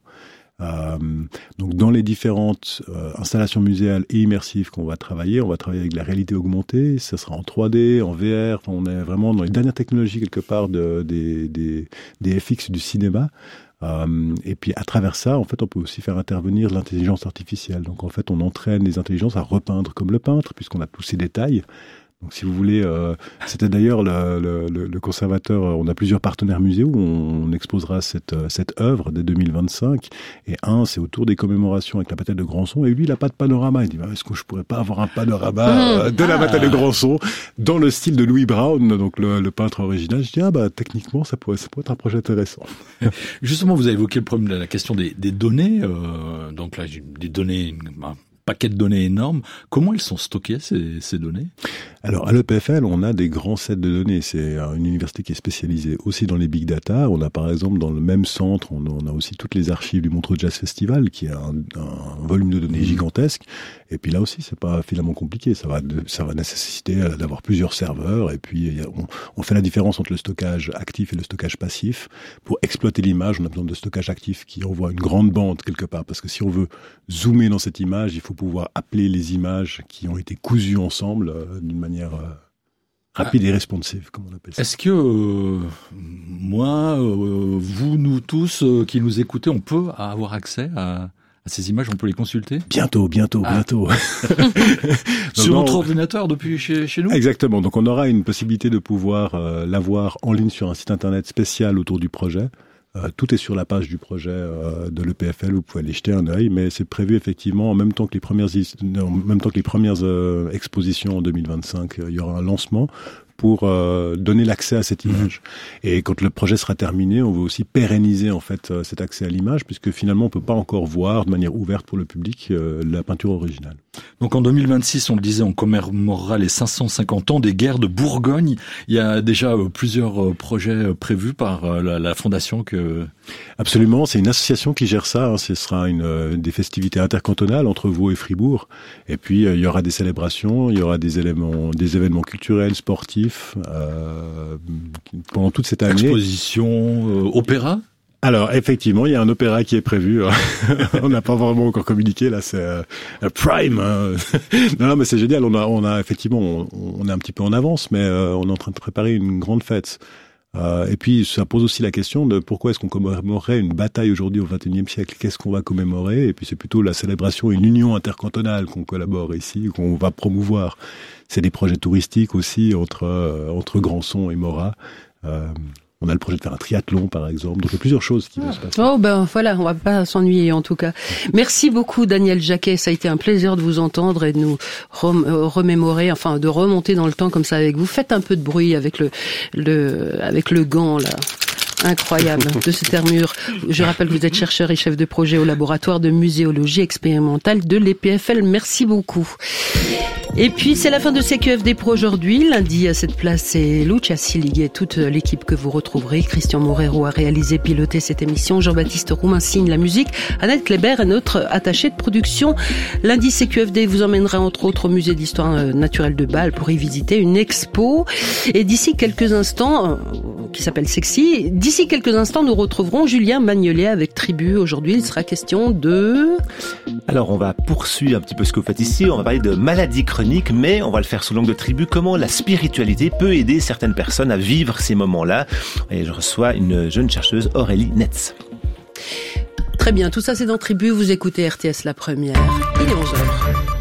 Donc dans les différentes installations muséales et immersives qu'on va travailler, on va travailler avec la réalité augmentée, ça sera en 3D, en VR, on est vraiment dans les dernières technologies quelque part des FX du cinéma. Et puis à travers ça, en fait, on peut aussi faire intervenir l'intelligence artificielle. Donc en fait, on entraîne les intelligences à repeindre comme le peintre, puisqu'on a tous ces détails. Donc si vous voulez, c'était d'ailleurs le conservateur, on a plusieurs partenaires musées où on exposera cette œuvre dès 2025, et c'est autour des commémorations avec la bataille de Grandson, et lui il a pas de panorama, il dit est-ce que je pourrais pas avoir un panorama de la bataille de Grandson dans le style de Louis Brown, donc le peintre original. Je dis techniquement ça pourrait être un projet intéressant. Justement, vous avez évoqué le problème de la question des données, donc là des données, paquet de données énormes. Comment elles sont stockées, ces données? Alors, à l'EPFL, on a des grands sets de données. C'est une université qui est spécialisée aussi dans les big data. On a, par exemple, dans le même centre, on a aussi toutes les archives du Montreux Jazz Festival, qui a un volume de données gigantesque. Et puis là aussi, c'est pas finalement compliqué. Ça va nécessiter d'avoir plusieurs serveurs. Et puis, on fait la différence entre le stockage actif et le stockage passif. Pour exploiter l'image, on a besoin de stockage actif qui envoie une grande bande quelque part. Parce que si on veut zoomer dans cette image, il faut pouvoir appeler les images qui ont été cousues ensemble d'une manière rapide et responsive, comme on appelle ça. Est-ce que moi, vous, nous tous qui nous écoutez, on peut avoir accès à ces images, on peut les consulter? Bientôt. Sur notre ordinateur depuis chez nous? Exactement. Donc on aura une possibilité de pouvoir l'avoir en ligne sur un site internet spécial autour du projet. Tout est sur la page du projet de l'EPFL, vous pouvez aller jeter un œil, mais c'est prévu effectivement en même temps que les premières expositions en 2025, il y aura un lancement pour donner l'accès à cette image. Et quand le projet sera terminé, on veut aussi pérenniser en fait cet accès à l'image, puisque finalement on peut pas encore voir de manière ouverte pour le public la peinture originale. Donc en 2026, on le disait, on commémorera les 550 ans des guerres de Bourgogne. Il y a déjà plusieurs projets prévus par la fondation que... Absolument, c'est une association qui gère ça. Ce sera des festivités intercantonales entre Vaud et Fribourg. Et puis il y aura des célébrations, il y aura des événements culturels, sportifs pendant toute cette année. Exposition, opéra. Alors, effectivement, il y a un opéra qui est prévu. On n'a pas vraiment encore communiqué, là, c'est Prime. Hein. Non, mais c'est génial. On a effectivement, on est un petit peu en avance, mais on est en train de préparer une grande fête. Et puis, ça pose aussi la question de pourquoi est-ce qu'on commémorerait une bataille aujourd'hui au XXIe siècle? Qu'est-ce qu'on va commémorer? Et puis, c'est plutôt la célébration, une union intercantonale qu'on collabore ici, qu'on va promouvoir. C'est des projets touristiques aussi entre Grandson et Morat. On a le projet de faire un triathlon, par exemple. Donc, il y a plusieurs choses qui vont se passer. Oh, voilà, on va pas s'ennuyer, en tout cas. Merci beaucoup, Daniel Jacquet. Ça a été un plaisir de vous entendre et de nous remémorer, enfin, de remonter dans le temps comme ça avec vous. Faites un peu de bruit avec le gant, là. Incroyable, de cette armure. Je rappelle que vous êtes chercheur et chef de projet au laboratoire de muséologie expérimentale de l'EPFL. Merci beaucoup. Et puis, c'est la fin de CQFD pour aujourd'hui. Lundi, à cette place, c'est Lucia Silig et toute l'équipe que vous retrouverez. Christian Morero a réalisé, piloté cette émission. Jean-Baptiste Roumain signe la musique. Annette Kléber est notre attachée de production. Lundi, CQFD vous emmènera entre autres au musée d'histoire naturelle de Bâle pour y visiter une expo. Et d'ici quelques instants, qui s'appelle Sexy, d'ici quelques instants, nous retrouverons Julien Magnolet avec Tribu. Aujourd'hui, il sera question de... Alors, on va poursuivre un petit peu ce que vous faites ici. On va parler de maladies chroniques, mais on va le faire sous l'angle de Tribu. Comment la spiritualité peut aider certaines personnes à vivre ces moments-là. Et je reçois une jeune chercheuse, Aurélie Netz. Très bien, tout ça c'est dans Tribu. Vous écoutez RTS La Première. Il est 11h.